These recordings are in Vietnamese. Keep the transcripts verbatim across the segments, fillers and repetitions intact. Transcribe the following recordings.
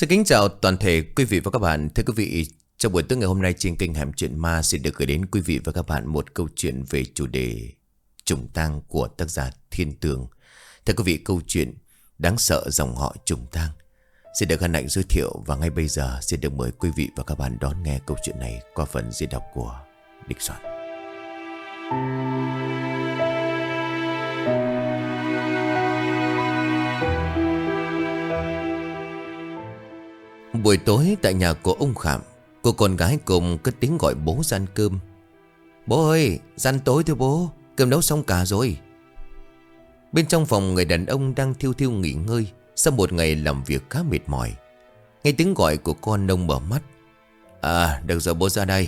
Xin kính chào toàn thể quý vị và các bạn. Thưa quý vị, trong buổi tối ngày hôm nay trên kênh Hẻm Chuyện Ma sẽ được gửi đến quý vị và các bạn một câu chuyện về chủ đề trùng tang của tác giả Thiên Tường. Thưa quý vị, câu chuyện đáng sợ dòng họ trùng tang sẽ được hân hạnh giới thiệu, và ngay bây giờ sẽ được mời quý vị và các bạn đón nghe câu chuyện này qua phần diễn đọc của Địch Soạn. Buổi tối tại nhà của ông Khảm, cô con gái cùng cất tiếng gọi bố ra ăn cơm. Bố ơi, ra ăn tối thôi bố, cơm nấu xong cả rồi. Bên trong phòng, người đàn ông đang thiêu thiêu nghỉ ngơi sau một ngày làm việc khá mệt mỏi. Nghe tiếng gọi của con, ông mở mắt. À, được rồi, bố ra đây.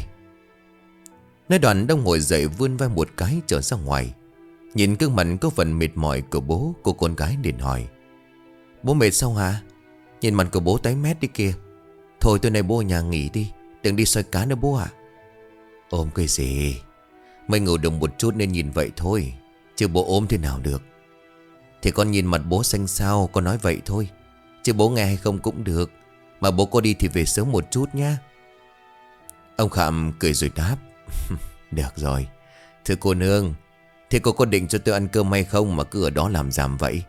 Nói đoạn, ông ngồi dậy vươn vai một cái trở ra ngoài. Nhìn gương mặt có phần mệt mỏi của bố, cô con gái liền hỏi. Bố mệt sao hả? Nhìn mặt của bố tái mét đi kìa. Thôi tối nay bố ở nhà nghỉ đi, đừng đi soi cá nữa bố ạ. Ôm cái gì? Mới ngủ được một chút nên nhìn vậy thôi, chứ bố ốm thế nào được. Thì con nhìn mặt bố xanh xao, con nói vậy thôi, chứ bố nghe hay không cũng được. Mà bố có đi thì về sớm một chút nha. Ông Khảm cười rồi đáp. Được rồi. Thưa cô nương, thì cô có định cho tôi ăn cơm hay không mà cứ ở đó làm giảm vậy?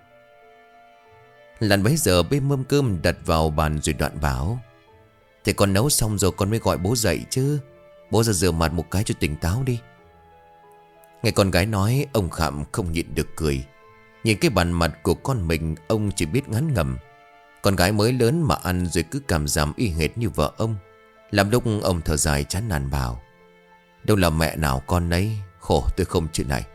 Lần bấy giờ bê mâm cơm đặt vào bàn rồi đoạn bảo. Thì con nấu xong rồi con mới gọi bố dậy chứ. Bố ra rửa mặt một cái cho tỉnh táo đi. Nghe con gái nói, ông Khảm không nhịn được cười. Nhìn cái bàn mặt của con mình, ông chỉ biết ngán ngẩm. Con gái mới lớn mà ăn rồi cứ cảm giảm y hệt như vợ ông. Làm lúc ông thở dài chán nản bảo. Đâu là mẹ nào con nấy, khổ tôi không chịu này.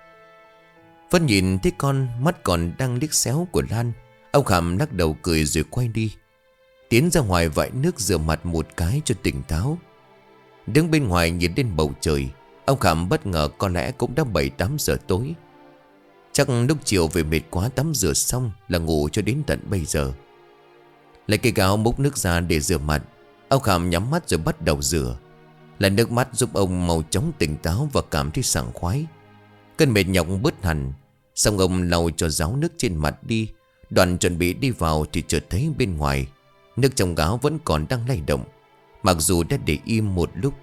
Vẫn nhìn thấy con, mắt còn đang liếc xéo của Lan. Ông Khảm lắc đầu cười rồi quay đi. Tiến ra ngoài vại nước rửa mặt một cái cho tỉnh táo. Đứng bên ngoài nhìn lên bầu trời, ông Khảm bất ngờ có lẽ cũng đã bảy tám giờ tối. Chắc lúc chiều về mệt quá tắm rửa xong là ngủ cho đến tận bây giờ. Lấy cây gáo múc nước ra để rửa mặt, ông Khảm nhắm mắt rồi bắt đầu rửa. Là nước mắt giúp ông mau chóng tỉnh táo và cảm thấy sảng khoái. Cơn mệt nhọc bớt hẳn. Xong ông lau cho ráo nước trên mặt đi. Đoạn chuẩn bị đi vào thì chợt thấy bên ngoài nước trong gáo vẫn còn đang lay động. Mặc dù đã để im một lúc.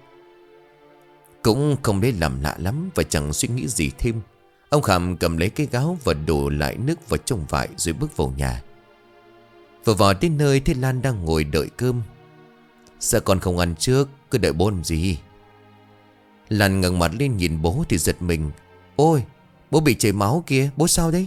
Cũng không lấy làm lạ lắm và chẳng suy nghĩ gì thêm. Ông Khảm cầm lấy cái gáo và đổ lại nước vào trong vại rồi bước vào nhà. Vừa vào đến nơi thấy Lan đang ngồi đợi cơm. Sao con không ăn trước, cứ đợi bố làm gì? Lan ngẩng mặt lên nhìn bố thì giật mình. Ôi, bố bị chảy máu kìa, bố sao đấy?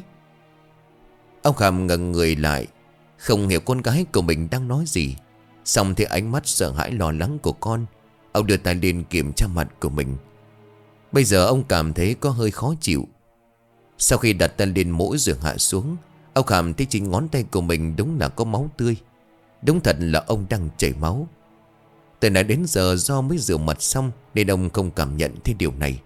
Ông Khảm ngẩng người lại, không hiểu con gái của mình đang nói gì. Xong thì ánh mắt sợ hãi lo lắng của con, ông đưa tay lên kiểm tra mặt của mình. Bây giờ ông cảm thấy có hơi khó chịu. Sau khi đặt tay lên mũi rồi hạ xuống, ông Khảm thấy chính ngón tay của mình đúng là có máu tươi. Đúng thật là ông đang chảy máu. Từ nãy đến giờ do mới rửa mặt xong nên ông không cảm nhận thấy điều này.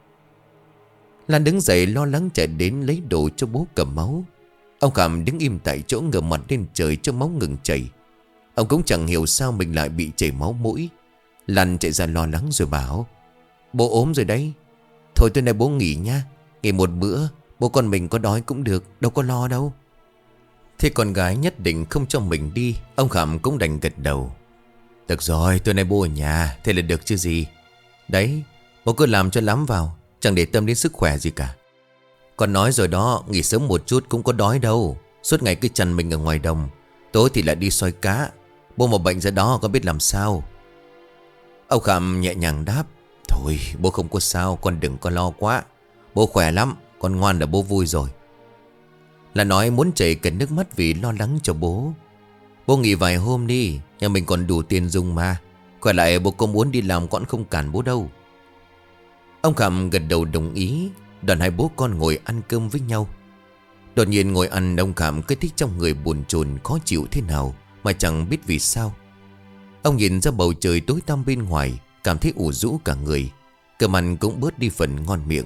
Lan đứng dậy lo lắng chạy đến lấy đồ cho bố cầm máu. Ông Khảm đứng im tại chỗ ngửa mặt lên trời cho máu ngừng chảy. Ông cũng chẳng hiểu sao mình lại bị chảy máu mũi. Lan chạy ra lo lắng rồi bảo. Bố ốm rồi đấy. Thôi tối nay bố nghỉ nha. Nghỉ một bữa, bố con mình có đói cũng được, đâu có lo đâu. Thế con gái nhất định không cho mình đi. Ông Khảm cũng đành gật đầu. Được rồi, tối nay bố ở nhà, thế là được chứ gì. Đấy, bố cứ làm cho lắm vào, chẳng để tâm đến sức khỏe gì cả. Con nói rồi đó, nghỉ sớm một chút cũng có đói đâu. Suốt ngày cứ chằn mình ở ngoài đồng, tối thì lại đi soi cá. Bố mà bệnh ra đó con biết làm sao. Ông Khảm nhẹ nhàng đáp. Thôi bố không có sao, con đừng có lo quá. Bố khỏe lắm, con ngoan là bố vui rồi. Là nói muốn chảy cả nước mắt vì lo lắng cho bố. Bố nghỉ vài hôm đi, nhà mình còn đủ tiền dùng mà. Khỏe lại bố có muốn đi làm con không cản bố đâu. Ông Khảm gật đầu đồng ý. Đoàn hai bố con ngồi ăn cơm với nhau. Đột nhiên ngồi ăn, ông Khảm cứ thích trong người buồn chồn khó chịu thế nào mà chẳng biết vì sao. Ông nhìn ra bầu trời tối tăm bên ngoài, cảm thấy ủ rũ cả người. Cơm ăn cũng bớt đi phần ngon miệng.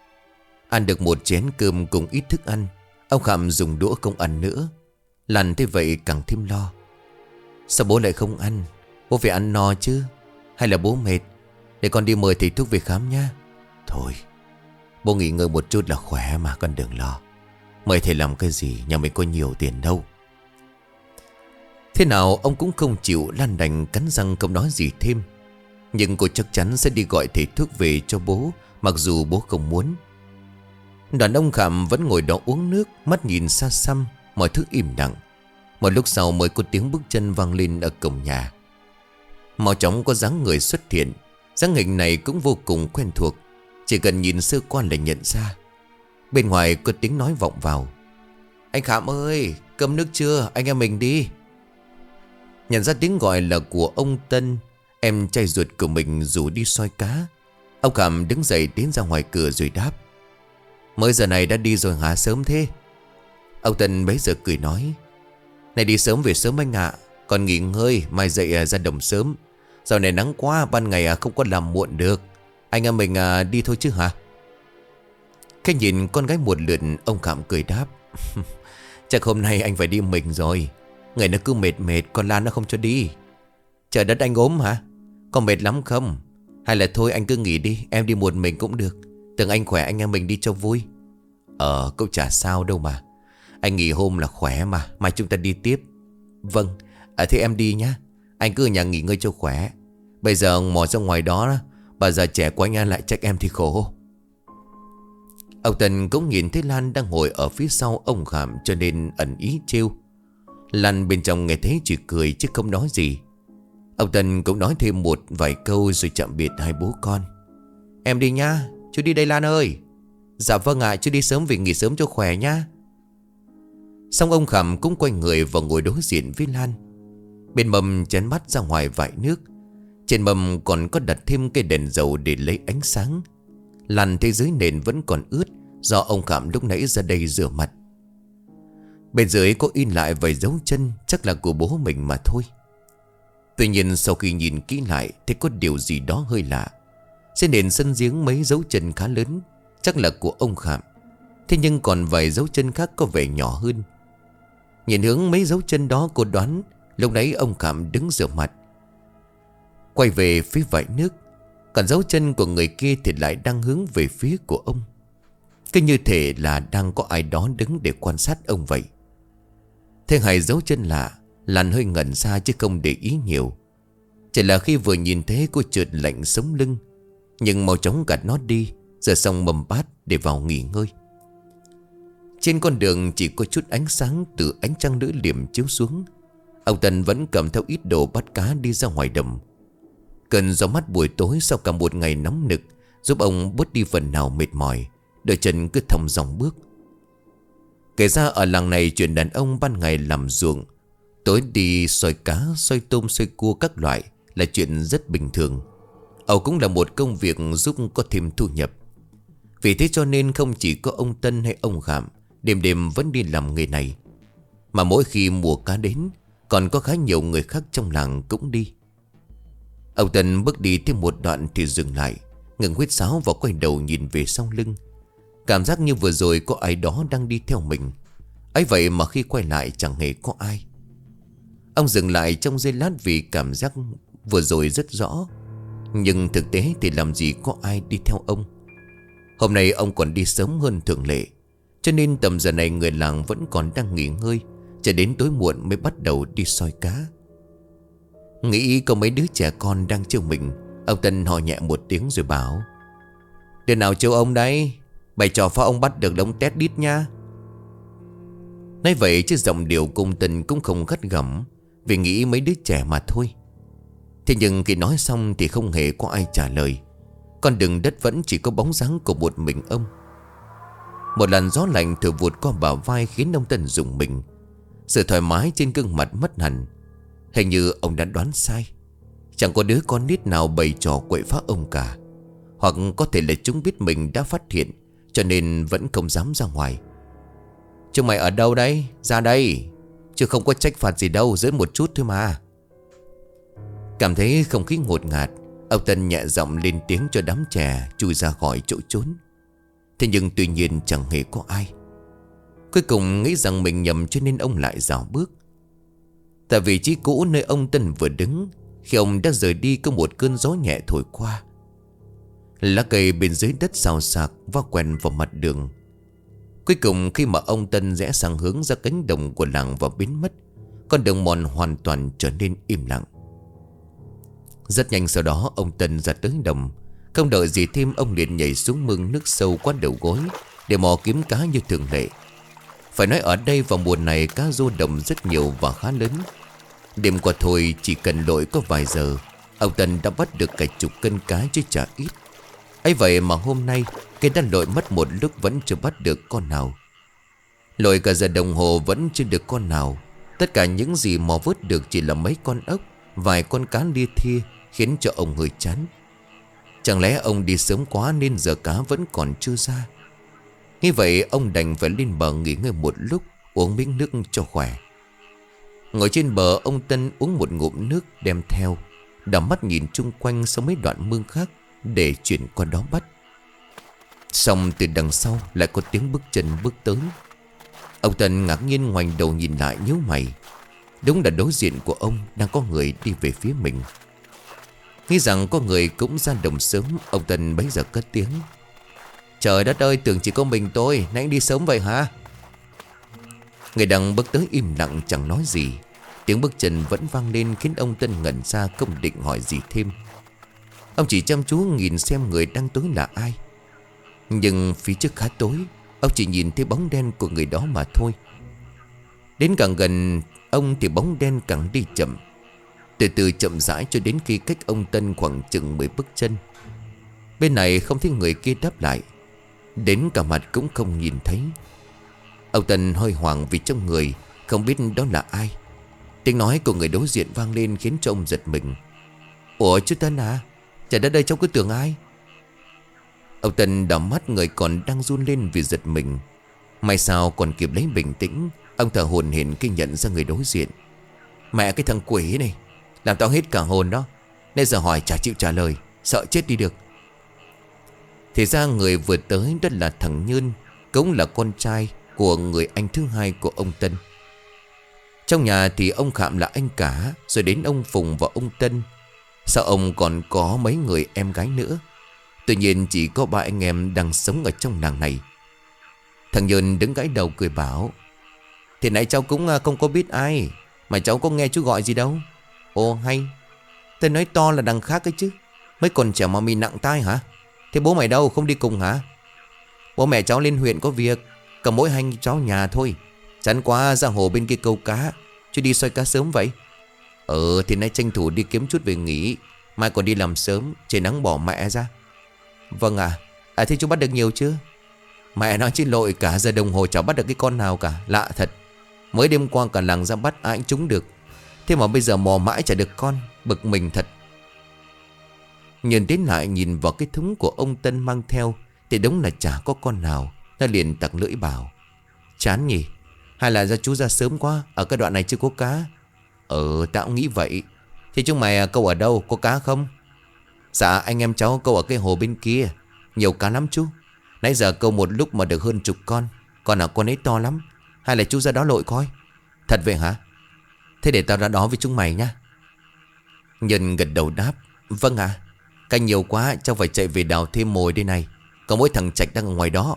Ăn được một chén cơm cùng ít thức ăn, ông Khảm dùng đũa không ăn nữa. Lan thế vậy càng thêm lo. Sao bố lại không ăn? Bố phải ăn no chứ. Hay là bố mệt? Để con đi mời thầy thuốc về khám nha. Thôi, bố nghỉ ngơi một chút là khỏe mà, con đừng lo. Mời thầy làm cái gì, nhà mình có nhiều tiền đâu. Thế nào ông cũng không chịu, Lan đành cắn răng không nói gì thêm. Nhưng cô chắc chắn sẽ đi gọi thầy thuốc về cho bố, mặc dù bố không muốn. Đoàn ông Khảm vẫn ngồi đó uống nước, mắt nhìn xa xăm, mọi thứ im lặng. Một lúc sau mới có tiếng bước chân vang lên ở cổng nhà. Mau chóng có dáng người xuất hiện. Dáng hình này cũng vô cùng quen thuộc, chỉ cần nhìn sơ qua là nhận ra. Bên ngoài có tiếng nói vọng vào: "Anh Khảm ơi, cơm nước chưa, anh em mình đi." Nhận ra tiếng gọi là của ông Tân, em trai ruột của mình rủ đi soi cá. Ông Khảm đứng dậy tiến ra ngoài cửa rồi đáp: "Mới giờ này đã đi rồi hả, sớm thế?" Ông Tân bấy giờ cười nói: "Này đi sớm về sớm anh ạ, còn nghỉ ngơi mai dậy ra đồng sớm. Giờ này nắng quá, ban ngày không có làm muộn được. Anh em mình đi thôi chứ hả?" Khi nhìn con gái một lượt, ông Khảm cười đáp: "Chắc hôm nay anh phải đi mình rồi. Người nó cứ mệt mệt, con Lan nó không cho đi." "Trời đất, anh ốm hả? Có mệt lắm không? Hay là thôi anh cứ nghỉ đi, em đi một mình cũng được. Tưởng anh khỏe anh em mình đi cho vui." "Ờ, cũng chả sao đâu mà. Anh nghỉ hôm là khỏe mà, mai chúng ta đi tiếp." "Vâng, à, thế em đi nhá. Anh cứ ở nhà nghỉ ngơi cho khỏe. Bây giờ mò ra ngoài đó, bà già trẻ của anh lại trách em thì khổ." Ông Tân cũng nhìn thấy Lan đang ngồi ở phía sau ông Khảm, cho nên ẩn ý trêu. Lan bên trong nghe thấy chỉ cười chứ không nói gì. Ông Tân cũng nói thêm một vài câu rồi chạm biệt hai bố con. "Em đi nhá, chú đi đây Lan ơi." "Dạ vâng ạ, chú đi sớm về nghỉ sớm cho khỏe nhá." Xong ông Khảm cũng quay người và ngồi đối diện với Lan. Bên mâm chén mắt ra ngoài vại nước. Trên mâm còn có đặt thêm cây đèn dầu để lấy ánh sáng. Lan thấy dưới nền vẫn còn ướt, do ông Khảm lúc nãy ra đây rửa mặt. Bên dưới có in lại vài dấu chân, chắc là của bố mình mà thôi. Tuy nhiên sau khi nhìn kỹ lại thì có điều gì đó hơi lạ. Trên nền sân giếng mấy dấu chân khá lớn, chắc là của ông Khảm. Thế nhưng còn vài dấu chân khác có vẻ nhỏ hơn. Nhìn hướng mấy dấu chân đó, cô đoán lúc nãy ông Khảm đứng rửa mặt, quay về phía vại nước. Còn dấu chân của người kia thì lại đang hướng về phía của ông. Cứ như thể là đang có ai đó đứng để quan sát ông vậy. Thế hai dấu chân lạ, Lan hơi ngẩn ra chứ không để ý nhiều. Chỉ là khi vừa nhìn thấy cô chợt lạnh sống lưng. Nhưng mau chóng gạt nó đi, rửa xong mâm bát để vào nghỉ ngơi. Trên con đường chỉ có chút ánh sáng từ ánh trăng lưỡi liềm chiếu xuống. Ông Tân vẫn cầm theo ít đồ bắt cá đi ra ngoài đầm. Cơn gió mát buổi tối sau cả một ngày nóng nực giúp ông bớt đi phần nào mệt mỏi. Đôi chân cứ thong dòng bước. Kể ra ở làng này chuyện đàn ông ban ngày làm ruộng, tối đi soi cá, soi tôm, soi cua các loại là chuyện rất bình thường. Ẩu cũng là một công việc giúp có thêm thu nhập. Vì thế cho nên không chỉ có ông Tân hay ông Khảm đêm đêm vẫn đi làm nghề này, mà mỗi khi mùa cá đến còn có khá nhiều người khác trong làng cũng đi. Ông Tân bước đi thêm một đoạn thì dừng lại, ngừng huýt sáo và quay đầu nhìn về sau lưng. Cảm giác như vừa rồi có ai đó đang đi theo mình. Ấy vậy mà khi quay lại chẳng hề có ai. Ông dừng lại trong giây lát vì cảm giác vừa rồi rất rõ. Nhưng thực tế thì làm gì có ai đi theo ông. Hôm nay ông còn đi sớm hơn thường lệ, cho nên tầm giờ này người làng vẫn còn đang nghỉ ngơi, cho đến tối muộn mới bắt đầu đi soi cá. Nghĩ có mấy đứa trẻ con đang trêu mình, ông Tân ho nhẹ một tiếng rồi bảo: "Đứa nào trêu ông đấy? Bày trò phá ông bắt được đống tét đít nha." Nói vậy chứ giọng điệu cung Tân cũng không gắt gỏng, vì nghĩ mấy đứa trẻ mà thôi. Thế nhưng khi nói xong thì không hề có ai trả lời. Con đường đất vẫn chỉ có bóng dáng của một mình ông. Một làn gió lạnh thổi vụt qua bả vai khiến ông Tân rùng mình. Sự thoải mái trên gương mặt mất hẳn. Hình như ông đã đoán sai. Chẳng có đứa con nít nào bày trò quậy phá ông cả. Hoặc có thể là chúng biết mình đã phát hiện, cho nên vẫn không dám ra ngoài. "Chúng mày ở đâu đấy? Ra đây. Chứ không có trách phạt gì đâu, dưới một chút thôi mà." Cảm thấy không khí ngột ngạt, ông Tân nhẹ giọng lên tiếng cho đám trẻ chui ra khỏi chỗ trốn. Thế nhưng tuy nhiên chẳng hề có ai. Cuối cùng nghĩ rằng mình nhầm cho nên ông lại dạo bước. Tại vị trí cũ nơi ông Tân vừa đứng, khi ông đã rời đi có một cơn gió nhẹ thổi qua. Lá cây bên dưới đất xào xạc va quẹt vào mặt đường. Cuối cùng khi mà ông Tân rẽ sang hướng ra cánh đồng của làng và biến mất, Con đường mòn hoàn toàn trở nên im lặng. Rất nhanh sau đó ông Tân ra tới đồng. Không đợi gì thêm, ông liền nhảy xuống mương nước sâu qua đầu gối để mò kiếm cá như thường lệ. Phải nói ở đây vào mùa này cá rô đồng rất nhiều và khá lớn. Đêm qua thôi chỉ cần lội có vài giờ, ông Tân đã bắt được cả chục cân cá chứ chả ít. ấy vậy mà hôm nay cái đã lội mất một lúc vẫn chưa bắt được con nào. Lội cả giờ đồng hồ vẫn chưa được con nào. Tất cả những gì mò vớt được chỉ là mấy con ốc, vài con cá lia thia, khiến cho ông hơi chán. Chẳng lẽ ông đi sớm quá nên giờ cá vẫn còn chưa ra? Như vậy ông đành phải lên bờ nghỉ ngơi một lúc, uống miếng nước cho khỏe. Ngồi trên bờ, ông Tân uống một ngụm nước đem theo, đảo mắt nhìn chung quanh sau mấy đoạn mương khác để chuyển qua đó bắt. Xong từ đằng sau lại có tiếng bước chân bước tới. Ông Tân ngạc nhiên ngoảnh đầu nhìn lại nhíu mày. Đúng là đối diện của ông đang có người đi về phía mình. Nghĩ rằng có người cũng ra đồng sớm, ông Tân bấy giờ cất tiếng: "Trời đất ơi, tưởng chỉ có mình tôi, nãy đi sớm vậy hả?" Người đang bước tới im lặng chẳng nói gì. Tiếng bước chân vẫn vang lên khiến ông Tân ngẩn ra, không định hỏi gì thêm. Ông chỉ chăm chú nhìn xem người đang tới là ai. Nhưng phía trước khá tối, ông chỉ nhìn thấy bóng đen của người đó mà thôi. Đến càng gần ông thì bóng đen càng đi chậm, từ từ chậm rãi cho đến khi cách ông Tân khoảng chừng mười bước chân. Bên này không thấy người kia đáp lại, đến cả mặt cũng không nhìn thấy. Ông Tân hơi hoảng vì trong người không biết đó là ai. Tiếng nói của người đối diện vang lên khiến cho ông giật mình. "Ủa chú Tân à? Chả đất đây cháu cứ tưởng ai?" Ông Tân đảo mắt người còn đang run lên vì giật mình. May sao còn kịp lấy bình tĩnh, ông thở hổn hển khi nhận ra người đối diện. "Mẹ cái thằng quỷ này, làm tao hết cả hồn đó. Nên giờ hỏi chả chịu trả lời, sợ chết đi được." Thì ra người vừa tới đó là thằng Nhơn, cũng là con trai của người anh thứ hai của ông Tân. Trong nhà thì ông Khạm là anh cả, rồi đến ông Phùng và ông Tân. Sao ông còn có mấy người em gái nữa. Tuy nhiên chỉ có ba anh em đang sống ở trong làng này. Thằng Nhơn đứng gãi đầu cười bảo: "Thì nãy cháu cũng không có biết ai, mà cháu có nghe chú gọi gì đâu." "Ồ hay, tên nói to là đằng khác ấy chứ. Mấy con trẻ mà mì nặng tai hả? Thế bố mày đâu, không đi cùng hả?" "Bố mẹ cháu lên huyện có việc, cầm mỗi hai cháu nhà thôi. Chán quá ra hồ bên kia câu cá, chứ đi xoay cá sớm vậy." "Ừ thì nay tranh thủ đi kiếm chút về nghỉ, mai còn đi làm sớm, trời nắng bỏ mẹ ra." "Vâng à, à thế chú bắt được nhiều chưa?" "Mẹ nói chứ lội cả giờ đồng hồ chả bắt được cái con nào cả, lạ thật. Mới đêm qua cả làng ra bắt ai cũng trúng được. Thế mà bây giờ mò mãi chả được con, bực mình thật." Nhìn đến lại nhìn vào cái thúng của ông Tân mang theo thì đúng là chả có con nào. Nó liền tặc lưỡi bảo: "Chán nhỉ, hay là do chú ra sớm quá, ở cái đoạn này chưa có cá?" "Ừ tao cũng nghĩ vậy. Thế chúng mày câu ở đâu, có cá không?" "Dạ anh em cháu câu ở cái hồ bên kia, nhiều cá lắm chú. Nãy giờ câu một lúc mà được hơn chục con. Còn ở con ấy to lắm. Hay là chú ra đó lội coi." "Thật vậy hả? Thế để tao ra đó với chúng mày nhá." Nhân gật đầu đáp: "Vâng ạ. Cá nhiều quá cháu phải chạy về đào thêm mồi đây này. Có mỗi thằng Trạch đang ở ngoài đó."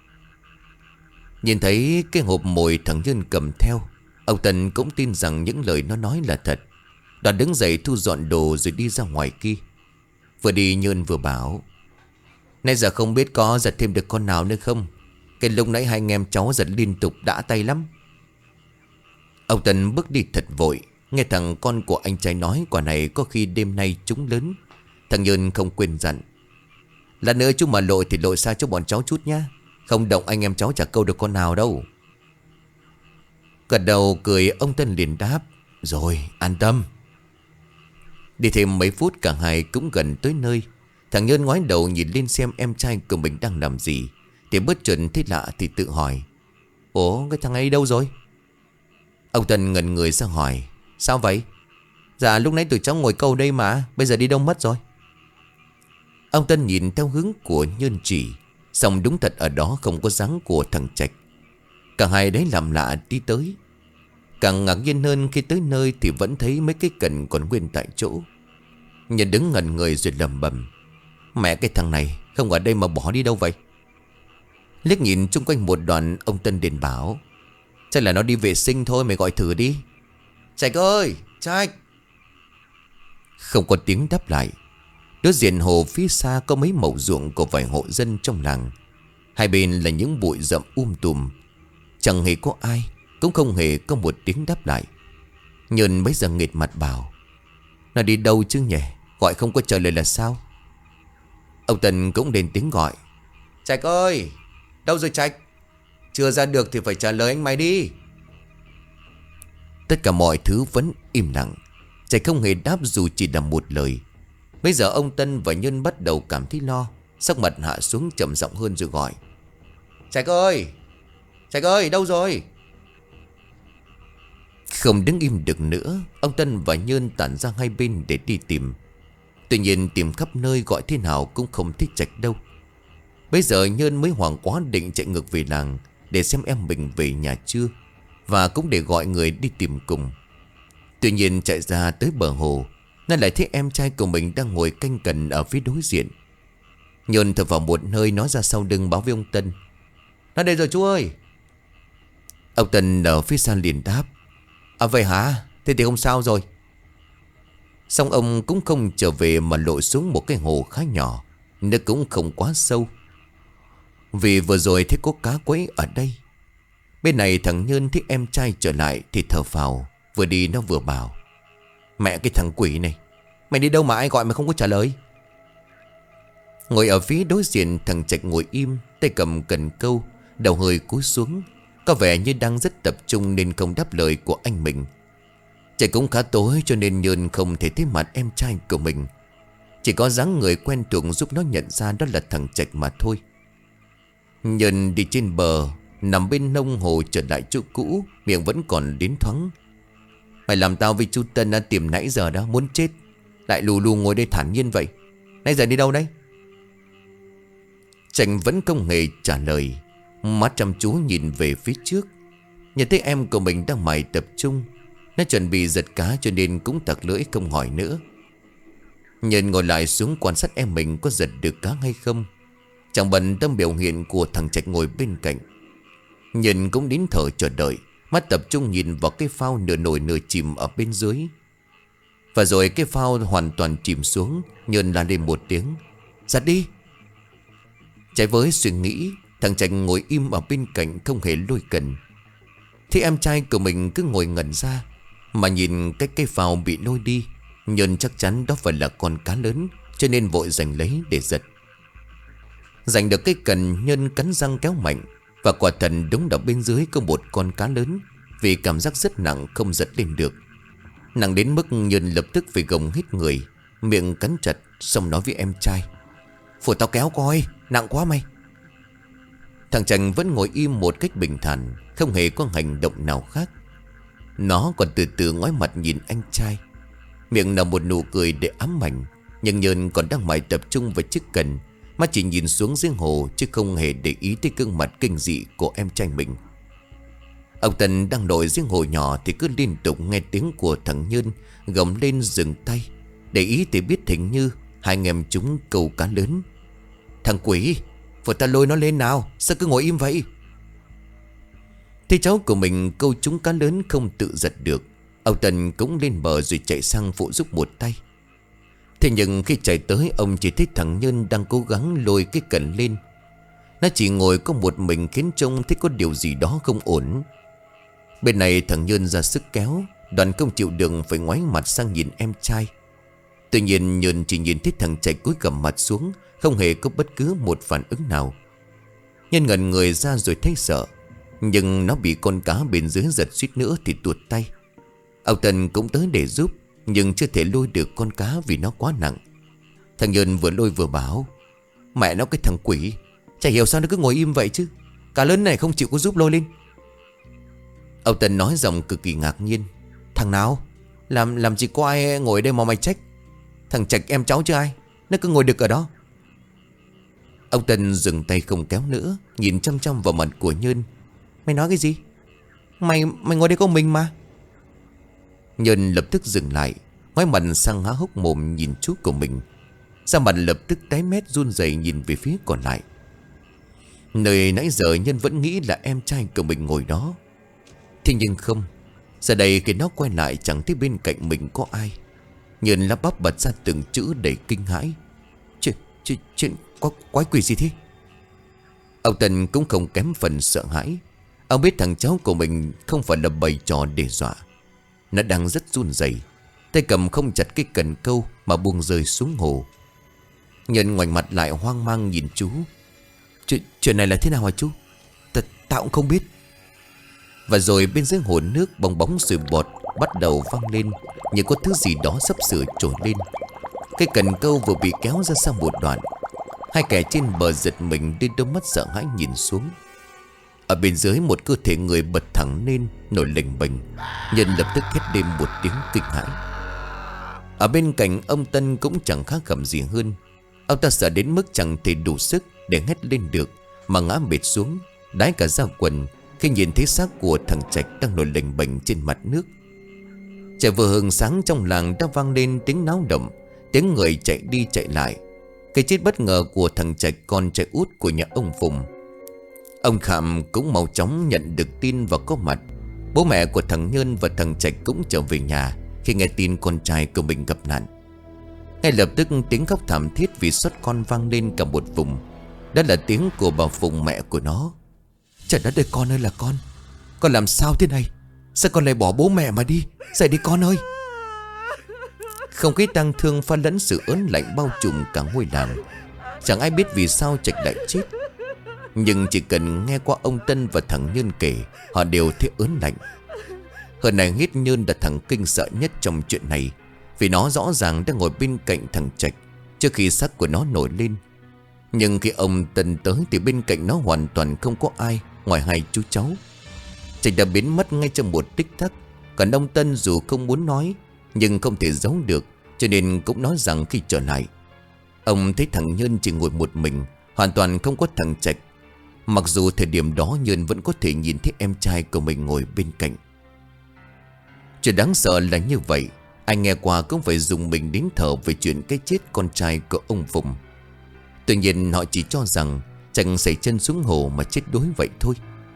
Nhìn thấy cái hộp mồi thằng Nhân cầm theo, ông Tân cũng tin rằng những lời nó nói là thật. Đoàn đứng dậy thu dọn đồ rồi đi ra ngoài kia. Vừa đi Nhân vừa bảo: "Nãy giờ không biết có giật thêm được con nào nữa không? Cái lúc nãy hai anh em cháu giật liên tục đã tay lắm." Ông Tân bước đi thật vội. Nghe thằng con của anh trai nói quả này có khi đêm nay chúng lớn. Thằng Nhân không quên dặn: "Lát nữa chú mà lội thì lội xa cho bọn cháu chút nhá. Không động anh em cháu chả câu được con nào đâu." Gật đầu cười ông Tân liền đáp: "Rồi an tâm." Đi thêm mấy phút cả hai cũng gần tới nơi. Thằng Nhân ngoái đầu nhìn lên xem em trai của mình đang làm gì, thì bất chợt thấy lạ thì tự hỏi: "Ủa cái thằng ấy đâu rồi?" Ông Tân ngẩn người ra hỏi: "Sao vậy?" "Dạ lúc nãy tụi cháu ngồi câu đây mà, bây giờ đi đâu mất rồi?" Ông Tân nhìn theo hướng của Nhân chỉ, xong đúng thật ở đó không có dáng của thằng Trạch. Cả hai đấy làm lạ đi tới. Càng ngạc nhiên hơn khi tới nơi thì vẫn thấy mấy cái cần còn nguyên tại chỗ. Nhân đứng ngẩn người rồi lẩm bẩm: "Mẹ cái thằng này không ở đây mà bỏ đi đâu vậy?" Liếc nhìn chung quanh một đoạn, ông Tân liền bảo: "Chắc là nó đi vệ sinh thôi, mày gọi thử đi." Trạch ơi, Trạch. Không có tiếng đáp lại. Đối diện hồ phía xa có mấy mẩu ruộng của vài hộ dân trong làng. Hai bên là những bụi rậm um tùm. Chẳng hề có ai, cũng không hề có một tiếng đáp lại. Nhơn bấy giờ nghệt mặt bảo: nó đi đâu chứ nhỉ? Gọi không có trả lời là sao? Ông Tân cũng lên tiếng gọi: Trạch ơi, đâu rồi Trạch? Chưa ra được thì phải trả lời anh mày đi. Tất cả mọi thứ vẫn im lặng. Trạch không hề đáp dù chỉ là một lời. Bây giờ ông Tân và Nhân bắt đầu cảm thấy lo. Sắc mặt hạ xuống trầm giọng hơn rồi gọi: Trạch ơi, Trạch ơi, đâu rồi? Không đứng im được nữa, ông Tân và Nhân tản ra hai bên để đi tìm. Tuy nhiên tìm khắp nơi gọi thế nào cũng không thích Trạch đâu. Bây giờ Nhân mới hoảng quá định chạy ngược về làng để xem em mình về nhà chưa, và cũng để gọi người đi tìm cùng. Tuy nhiên chạy ra tới bờ hồ, nó lại thấy em trai của mình đang ngồi canh cần ở phía đối diện. Nhân thở vào một hơi, nói ra sau lưng báo với ông Tân: nó đây rồi chú ơi. Ông Tân ở phía xa liền đáp: à vậy hả? Thế thì không sao rồi. Xong ông cũng không trở về mà lội xuống một cái hồ khá nhỏ. Nước cũng không quá sâu, vì vừa rồi thấy có cá quấy ở đây. Bên này thằng Nhân thấy em trai trở lại thì thở phào. Vừa đi nó vừa bảo: mẹ cái thằng quỷ này, mày đi đâu mà ai gọi mà không có trả lời? Ngồi ở phía đối diện, thằng Trạch ngồi im, tay cầm cần câu, đầu hơi cúi xuống, có vẻ như đang rất tập trung nên không đáp lời của anh mình. Trời cũng khá tối cho nên Nhơn không thể thấy mặt em trai của mình. Chỉ có dáng người quen thuộc giúp nó nhận ra đó là thằng Trạch mà thôi. Nhơn đi trên bờ, nằm bên nông hồ trở lại chỗ cũ, miệng vẫn còn đến thoáng: mày làm tao với chú Tân đã tìm nãy giờ đó, muốn chết. Lại lù lù ngồi đây thản nhiên vậy. Nãy giờ đi đâu đấy? Trạch vẫn không hề trả lời, mắt chăm chú nhìn về phía trước. Nhìn thấy em của mình đang mải tập trung, nó chuẩn bị giật cá cho nên cũng tặc lưỡi không hỏi nữa. Nhân ngồi lại xuống quan sát em mình có giật được cá hay không. Chẳng bận tâm biểu hiện của thằng Trạch ngồi bên cạnh. Nhân cũng nín thở chờ đợi, mắt tập trung nhìn vào cái phao nửa nổi nửa chìm ở bên dưới. Và rồi cái phao hoàn toàn chìm xuống. Nhân la lên một tiếng: giật đi. Trái với suy nghĩ, thằng Trạch ngồi im ở bên cạnh không hề lôi cần. Thế em trai của mình cứ ngồi ngẩn ra mà nhìn cái cây phao bị lôi đi. Nhân chắc chắn đó phải là con cá lớn, cho nên vội giành lấy để giật. Giành được cái cần, Nhân cắn răng kéo mạnh, và quả thần đúng là bên dưới có một con cá lớn. Vì cảm giác rất nặng không giật lên được. Nặng đến mức Nhân lập tức phải gồng hết người, miệng cắn chặt, xong nói với em trai: phụ tao kéo coi, nặng quá mày. Thằng Trạch vẫn ngồi im một cách bình thản, không hề có hành động nào khác. Nó còn từ từ ngoái mặt nhìn anh trai, miệng nở một nụ cười để ám ảnh. Nhưng Nhơn còn đang mải tập trung vào chiếc cần, mắt chỉ nhìn xuống giếng hồ, chứ không hề để ý tới gương mặt kinh dị của em trai mình. Ông Tân đang nổi giếng hồ nhỏ thì cứ liên tục nghe tiếng của thằng Nhơn gầm lên dừng tay. Để ý thì biết hình như hai anh em chúng câu cá lớn. Thằng quỷ, phải ta lôi nó lên nào, sao cứ ngồi im vậy? Thấy cháu của mình câu trúng cá lớn không tự giật được, ông Tân cũng lên bờ rồi chạy sang phụ giúp một tay. Thế nhưng khi chạy tới, ông chỉ thấy thằng Nhân đang cố gắng lôi cái cần lên. Nó chỉ ngồi có một mình khiến trông thấy có điều gì đó không ổn. Bên này thằng Nhân ra sức kéo, Đoàn không chịu đựng phải ngoái mặt sang nhìn em trai. Tuy nhiên Nhân chỉ nhìn thấy thằng Trạch cúi gằm mặt xuống, không hề có bất cứ một phản ứng nào. Nhân ngẩn người ra rồi thấy sợ, nhưng nó bị con cá bên dưới giật suýt nữa thì tuột tay. Ông Tân cũng tới để giúp, nhưng chưa thể lôi được con cá vì nó quá nặng. Thằng Nhân vừa lôi vừa bảo: mẹ nó cái thằng quỷ, chả hiểu sao nó cứ ngồi im vậy chứ, cá lớn này không chịu có giúp lôi lên. Ông Tân nói giọng cực kỳ ngạc nhiên: thằng nào? Làm làm chỉ có ai ngồi đây mà mày trách? Thằng Trạch em cháu chứ ai, nó cứ ngồi được ở đó. Ông Tân dừng tay không kéo nữa, nhìn chăm chăm vào mặt của Nhân: mày nói cái gì? Mày mày ngồi đây có mình mà. Nhân lập tức dừng lại, ngoái mặt sang há hốc mồm nhìn chú của mình. Da mặt lập tức tái mét run rẩy nhìn về phía còn lại. Nơi nãy giờ Nhân vẫn nghĩ là em trai của mình ngồi đó. Thế nhưng không, Giờ đây khi nó quay lại chẳng thấy bên cạnh mình có ai. Nhơn lắp bắp bật ra từng chữ đầy kinh hãi. Chuyện, chuyện, chuyện có quái quỷ gì thế? Ông Tân cũng không kém phần sợ hãi. Ông biết thằng cháu của mình không phải là bày trò để dọa. Nó đang rất run rẩy, tay cầm không chặt cái cần câu mà buông rơi xuống hồ. Nhân ngoảnh mặt lại hoang mang nhìn chú. Chuyện, chuyện này là thế nào hả chú? Ta, Tao cũng không biết. Và rồi bên dưới hồ nước bong bóng sủi bọt bắt đầu vang lên, như có thứ gì đó sắp sửa trồi lên. Cái cần câu vừa bị kéo ra sau một đoạn. Hai kẻ trên bờ giật mình đưa đôi mắt sợ hãi nhìn xuống. Ở bên dưới một cơ thể người bật thẳng lên, nổi lềnh bềnh. Nhân lập tức hét lên một tiếng kinh hãi. Ở bên cạnh ông Tân cũng chẳng khác cầm gì hơn. Ông ta sợ đến mức chẳng thể đủ sức để hét lên được, mà ngã bệt xuống, đái cả ra quần khi nhìn thấy xác của thằng Trạch đang nổi lềnh bềnh trên mặt nước. Trời vừa hừng sáng trong làng đã vang lên tiếng náo động, tiếng người chạy đi chạy lại. Cái chết bất ngờ của thằng Trạch, con trai út của nhà ông Phùng. Ông Khạm cũng mau chóng nhận được tin và có mặt. Bố mẹ của thằng Nhơn và thằng Trạch cũng trở về nhà khi nghe tin con trai của mình gặp nạn. Ngay lập tức tiếng khóc thảm thiết vì sót con vang lên cả một vùng. Đó là tiếng của bà Phùng, mẹ của nó. Trời đất ơi, con ơi là con. Con làm sao thế này? Sao con lại bỏ bố mẹ mà đi? Dậy đi con ơi. Không khí tang thương pha lẫn sự ớn lạnh bao trùm cả ngôi làng. Chẳng ai biết vì sao Trạch lại chết, nhưng chỉ cần nghe qua ông Tân và thằng Nhơn kể, họ đều thấy ớn lạnh. Hơn này hết, Nhơn là thằng kinh sợ nhất trong chuyện này, vì nó rõ ràng đang ngồi bên cạnh thằng Trạch trước khi xác của nó nổi lên. Nhưng khi ông Tân tới thì bên cạnh nó hoàn toàn không có ai ngoài hai chú cháu. Trạch đã biến mất ngay trong một tích tắc. Còn ông Tân dù không muốn nói nhưng không thể giấu được, cho nên cũng nói rằng khi trở lại, ông thấy thằng Nhơn chỉ ngồi một mình, hoàn toàn không có thằng Trạch. Mặc dù thời điểm đó Nhơn vẫn có thể nhìn thấy em trai của mình ngồi bên cạnh. Chuyện đáng sợ là như vậy, anh nghe qua cũng phải dùng mình đến thở về chuyện cái chết con trai của ông Phùng. Tuy nhiên họ chỉ cho rằng Trạch xảy chân xuống hồ mà chết đuối vậy thôi.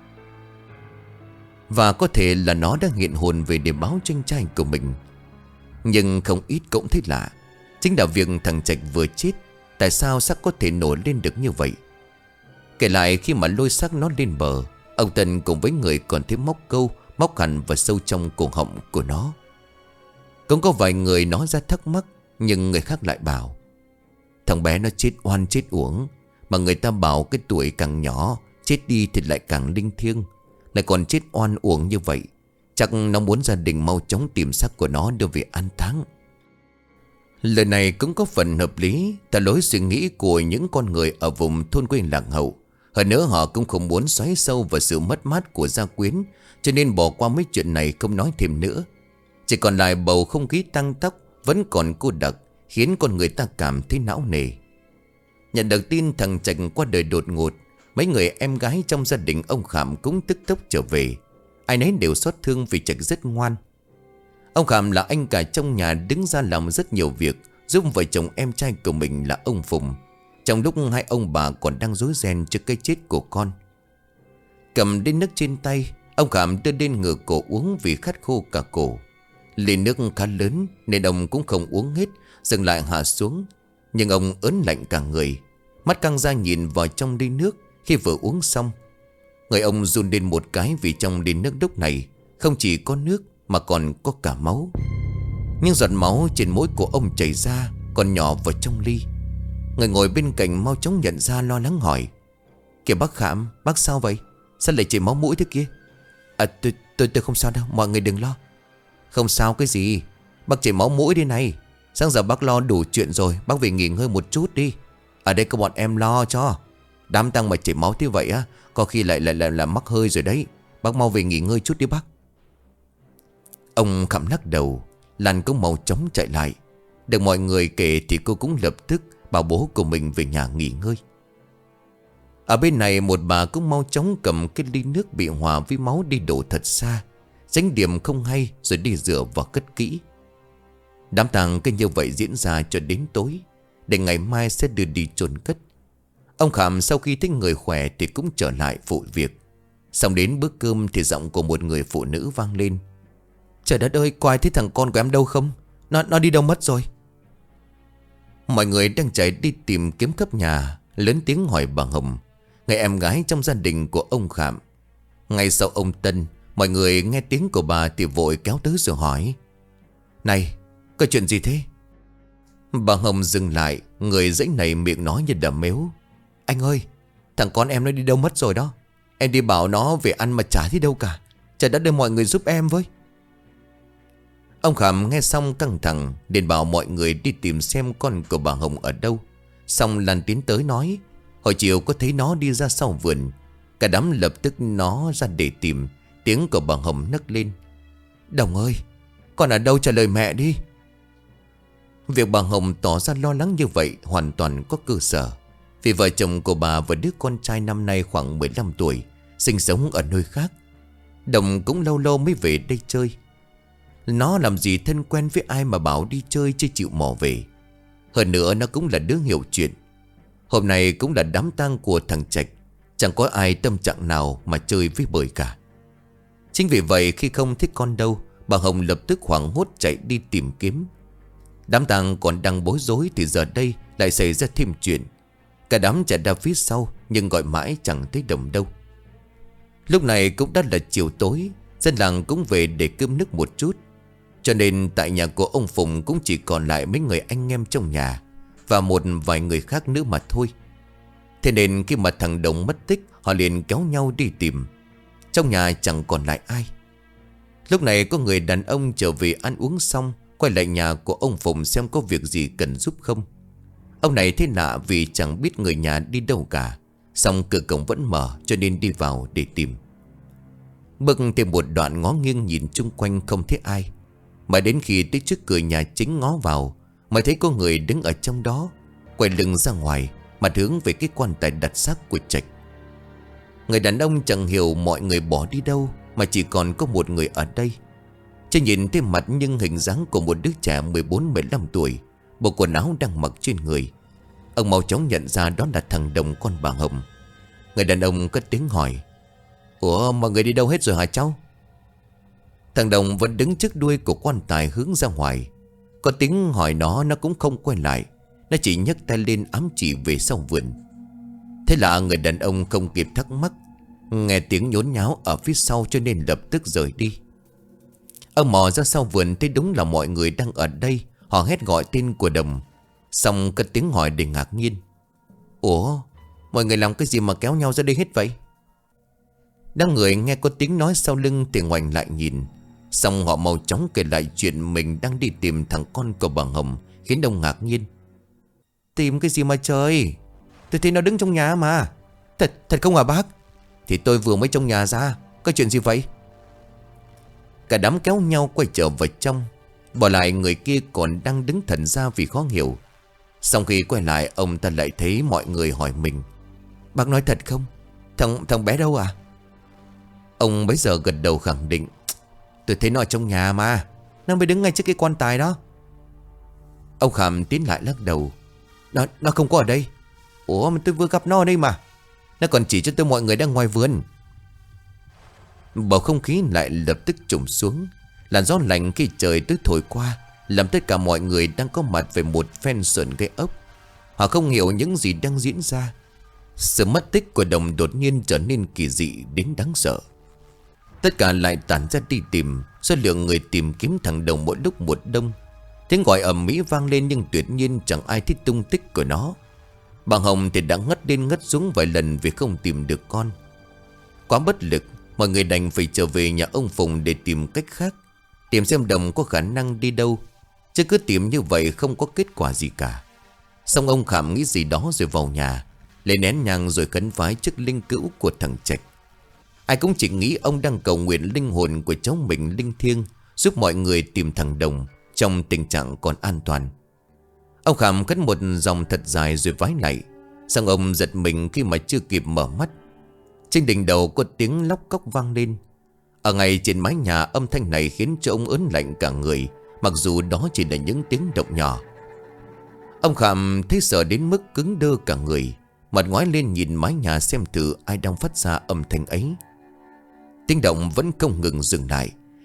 Và có thể là nó đang hiện hồn về để báo cho anh trai của mình. Nhưng không ít cũng thấy lạ, chính là việc thằng Trạch vừa chết, tại sao xác có thể nổi lên được như vậy. Kể lại khi mà lôi xác nó lên bờ, ông Tân cùng với người còn thấy móc câu, móc hẳn vào sâu trong cổ họng của nó. Cũng có vài người nói ra thắc mắc, nhưng người khác lại bảo thằng bé nó chết oan chết uổng. Mà người ta bảo cái tuổi càng nhỏ, chết đi thì lại càng linh thiêng, lại còn chết oan uổng như vậy. Chắc nó muốn gia đình mau chóng tìm xác của nó đưa về an táng. Lời này cũng có phần hợp lý, theo lối suy nghĩ của những con người ở vùng thôn quê làng hậu. Hơn nữa họ cũng không muốn xoáy sâu vào sự mất mát của gia quyến, cho nên bỏ qua mấy chuyện này không nói thêm nữa. Chỉ còn lại bầu không khí tăng tóc vẫn còn cô đặc, khiến con người ta cảm thấy não nề. Nhận được tin thằng Trạch qua đời đột ngột, mấy người em gái trong gia đình ông Khảm cũng tức tốc trở về. Ai nấy đều xót thương vì Trạch rất ngoan. Ông Khảm là anh cả trong nhà, đứng ra làm rất nhiều việc giúp vợ chồng em trai của mình là ông Phùng, trong lúc hai ông bà còn đang rối ren trước cái chết của con. Cầm đến nước trên tay, ông Khảm đưa lên ngửa cổ uống vì khát khô cả cổ. Ly nước khá lớn nên ông cũng không uống hết, dừng lại hạ xuống. Nhưng ông ớn lạnh cả người, mắt căng ra nhìn vào trong ly nước. Khi vừa uống xong, người ông run lên một cái, vì trong ly nước lúc này không chỉ có nước mà còn có cả máu. Nhưng giọt máu trên mũi của ông chảy ra, còn nhỏ vào trong ly. Người ngồi bên cạnh mau chóng nhận ra, lo lắng hỏi: "Kìa bác Khảm, bác sao vậy? Sao lại chảy máu mũi thế kia?" "À tôi, tôi, tôi không sao đâu, mọi người đừng lo." "Không sao cái gì? Bác chảy máu mũi đây này. Sáng giờ bác lo đủ chuyện rồi, bác về nghỉ ngơi một chút đi. Ở đây có bọn em lo cho. Đám tang mà chảy máu thế vậy á, có khi lại lại lại là mắc hơi rồi đấy. Bác mau về nghỉ ngơi chút đi bác." Ông Khảm lắc đầu. Lan cũng mau chóng chạy lại. Được mọi người kể thì cô cũng lập tức bảo bố của mình về nhà nghỉ ngơi. Ở bên này một bà cũng mau chóng cầm cái ly nước bị hòa với máu đi đổ thật xa, tránh điểm không hay rồi đi rửa và cất kỹ. Đám tang cứ như vậy diễn ra cho đến tối, để ngày mai sẽ đưa đi chôn cất. Ông Khảm sau khi thấy người khỏe thì cũng trở lại phụ việc. Xong đến bữa cơm thì giọng của một người phụ nữ vang lên: Trời đất ơi, có ai thấy thằng con của em đâu không? Nó nó đi đâu mất rồi? Mọi người đang chạy đi tìm kiếm khắp nhà, lớn tiếng hỏi bà Hồng, người em gái trong gia đình của ông Khảm. Ngay sau ông Tân, mọi người nghe tiếng của bà thì vội kéo tới rồi hỏi: Này, có chuyện gì thế? Bà Hồng dừng lại, người dãy này miệng nói như đầm mếu: Anh ơi, thằng con em nó đi đâu mất rồi đó. Em đi bảo nó về ăn mà chả thấy đâu cả. Trời đất ơi, mọi người giúp em với. Ông Khảm nghe xong căng thẳng, liền bảo mọi người đi tìm xem con của bà Hồng ở đâu. Xong Lan tiến tới nói: Hồi chiều có thấy nó đi ra sau vườn. Cả đám lập tức nó ra để tìm. Tiếng của bà Hồng nấc lên: Đồng ơi, con ở đâu, trả lời mẹ đi. Việc bà Hồng tỏ ra lo lắng như vậy hoàn toàn có cơ sở. Vì vợ chồng của bà và đứa con trai năm nay khoảng mười lăm tuổi sinh sống ở nơi khác. Đồng cũng lâu lâu mới về đây chơi. Nó làm gì thân quen với ai mà bảo đi chơi chứ chịu mò về. Hơn nữa nó cũng là đứa hiểu chuyện. Hôm nay cũng là đám tang của thằng Trạch. Chẳng có ai tâm trạng nào mà chơi với bời cả. Chính vì vậy khi không thích con đâu, bà Hồng lập tức hoảng hốt chạy đi tìm kiếm. Đám tang còn đang bối rối thì giờ đây lại xảy ra thêm chuyện. Cả đám chạy ra phía sau nhưng gọi mãi chẳng thấy Đồng đâu. Lúc này cũng đã là chiều tối, dân làng cũng về để cơm nước một chút. Cho nên tại nhà của ông Phùng cũng chỉ còn lại mấy người anh em trong nhà và một vài người khác nữa mà thôi. Thế nên khi mà thằng Đồng mất tích, họ liền kéo nhau đi tìm. Trong nhà chẳng còn lại ai. Lúc này có người đàn ông trở về ăn uống xong, quay lại nhà của ông Phùng xem có việc gì cần giúp không. Ông này thấy lạ vì chẳng biết người nhà đi đâu cả. Xong cửa cổng vẫn mở cho nên đi vào để tìm. Bước thêm một đoạn ngó nghiêng nhìn chung quanh không thấy ai. Mà đến khi tới trước cửa nhà chính ngó vào mới thấy có người đứng ở trong đó, quay lưng ra ngoài, mặt hướng về cái quan tài đặt xác của Trạch. Người đàn ông chẳng hiểu mọi người bỏ đi đâu mà chỉ còn có một người ở đây. Chưa nhìn thấy mặt nhưng hình dáng của một đứa trẻ mười bốn mười lăm tuổi, bộ quần áo đang mặc trên người. Ông mau chóng nhận ra đó là thằng Đồng con bà Hồng. Người đàn ông cất tiếng hỏi: Ủa, mọi người đi đâu hết rồi hả cháu? Thằng Đồng vẫn đứng trước đuôi của quan tài hướng ra ngoài. Có tiếng hỏi nó, nó cũng không quay lại. Nó chỉ nhấc tay lên ám chỉ về sau vườn. Thế là người đàn ông không kịp thắc mắc, nghe tiếng nhốn nháo ở phía sau cho nên lập tức rời đi. Ông mò ra sau vườn thấy đúng là mọi người đang ở đây. Họ hét gọi tên của Đồng. Xong cất tiếng hỏi để ngạc nhiên: Ủa, mọi người làm cái gì mà kéo nhau ra đây hết vậy? Đám người nghe có tiếng nói sau lưng thì ngoảnh lại nhìn. Xong họ mau chóng kể lại chuyện mình đang đi tìm thằng con của bà Hồng, khiến ông ngạc nhiên. Tìm cái gì mà trời? Tôi thấy nó đứng trong nhà mà. Thật, thật không hả bác? Thì tôi vừa mới trong nhà ra. Có chuyện gì vậy? Cả đám kéo nhau quay trở vào trong, bỏ lại người kia còn đang đứng thần ra vì khó hiểu. Sau khi quay lại, ông ta lại thấy mọi người hỏi mình: Bác nói thật không? Thằng, thằng bé đâu à? Ông bấy giờ gật đầu khẳng định: Tôi thấy nó ở trong nhà mà. Nó mới đứng ngay trước cái quan tài đó. Ông Khảm tiến lại lắc đầu: Nó, nó không có ở đây. Ủa mà tôi vừa gặp nó ở đây mà. Nó còn chỉ cho tôi mọi người đang ngoài vườn. Bầu không khí lại lập tức trùng xuống. Làn gió lạnh khi trời tới thổi qua làm tất cả mọi người đang có mặt về một phen sườn gây ốc. Họ không hiểu những gì đang diễn ra. Sự mất tích của Đồng đột nhiên trở nên kỳ dị đến đáng sợ. Tất cả lại tản ra đi tìm. Số lượng người tìm kiếm thằng Đồng mỗi lúc một đông. Tiếng gọi ầm ĩ vang lên nhưng tuyệt nhiên chẳng ai thấy tung tích của nó. Bà Hồng thì đã ngất lên ngất xuống vài lần vì không tìm được con. Quá bất lực, mọi người đành phải trở về nhà ông Phùng để tìm cách khác, tìm xem Đồng có khả năng đi đâu. Chứ cứ tìm như vậy không có kết quả gì cả. Xong ông Khảm nghĩ gì đó rồi vào nhà, lấy nén nhang rồi khấn vái trước linh cữu của thằng Trạch. Ai cũng chỉ nghĩ ông đang cầu nguyện linh hồn của cháu mình linh thiêng, giúp mọi người tìm thằng Đồng trong tình trạng còn an toàn. Ông Khảm khấn một dòng thật dài rồi vái lại. Xong ông giật mình khi mà chưa kịp mở mắt. Trên đỉnh đầu có tiếng lóc cóc vang lên. Ở ngay trên mái nhà, âm thanh này khiến cho ông ớn lạnh cả người, mặc dù đó chỉ là những tiếng động nhỏ. Ông Khảm thấy sợ đến mức cứng đơ cả người, mặt ngoái lên nhìn mái nhà xem thử ai đang phát ra âm thanh ấy. Tiếng động vẫn không ngừng dừng lại.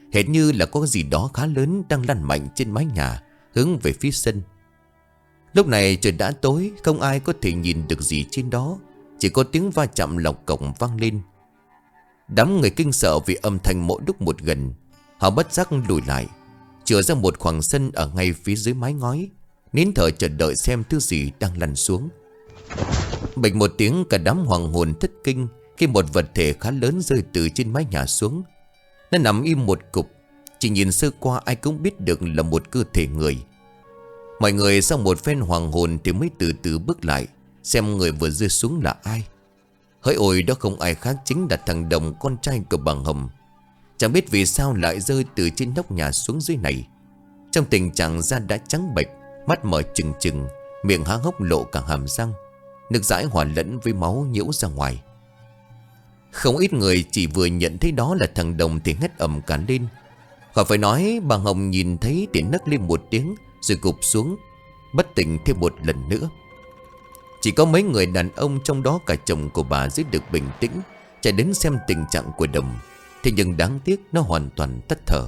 hệt như là có gì đó khá lớn đang lăn mạnh trên mái nhà, hướng về phía sân. Lúc này trời đã tối, không ai có thể nhìn được gì trên đó, chỉ có tiếng va chạm lọc cọc vang lên. Đám người kinh sợ vì âm thanh mỗi lúc một gần, họ bất giác lùi lại, chừa ra một khoảng sân ở ngay phía dưới mái ngói, nín thở chờ đợi xem thứ gì đang lăn xuống. Bịch một tiếng, cả đám hoàng hồn thất kinh khi một vật thể khá lớn rơi từ trên mái nhà xuống. Nó nằm im một cục, chỉ nhìn sơ qua ai cũng biết được là một cơ thể người. Mọi người sau một phen hoàng hồn thì mới từ từ bước lại, xem người vừa rơi xuống là ai. Hỡi ôi, đó không ai khác chính là thằng Đồng, con trai của bà Hồng. Chẳng biết vì sao lại rơi từ trên nóc nhà xuống dưới này, trong tình trạng da đã trắng bệch, mắt mở trừng trừng, miệng há hốc lộ cả hàm răng, nước dãi hòa lẫn với máu nhiễu ra ngoài. Không ít người chỉ vừa nhận thấy đó là thằng Đồng thì hét ầm cả lên. Khỏi phải nói, bà Hồng nhìn thấy thì nấc lên một tiếng rồi gục xuống, bất tỉnh thêm một lần nữa. Chỉ có mấy người đàn ông, trong đó cả chồng của bà, giữ được bình tĩnh chạy đến xem tình trạng của Đồng. Thế nhưng đáng tiếc nó hoàn toàn tắt thở.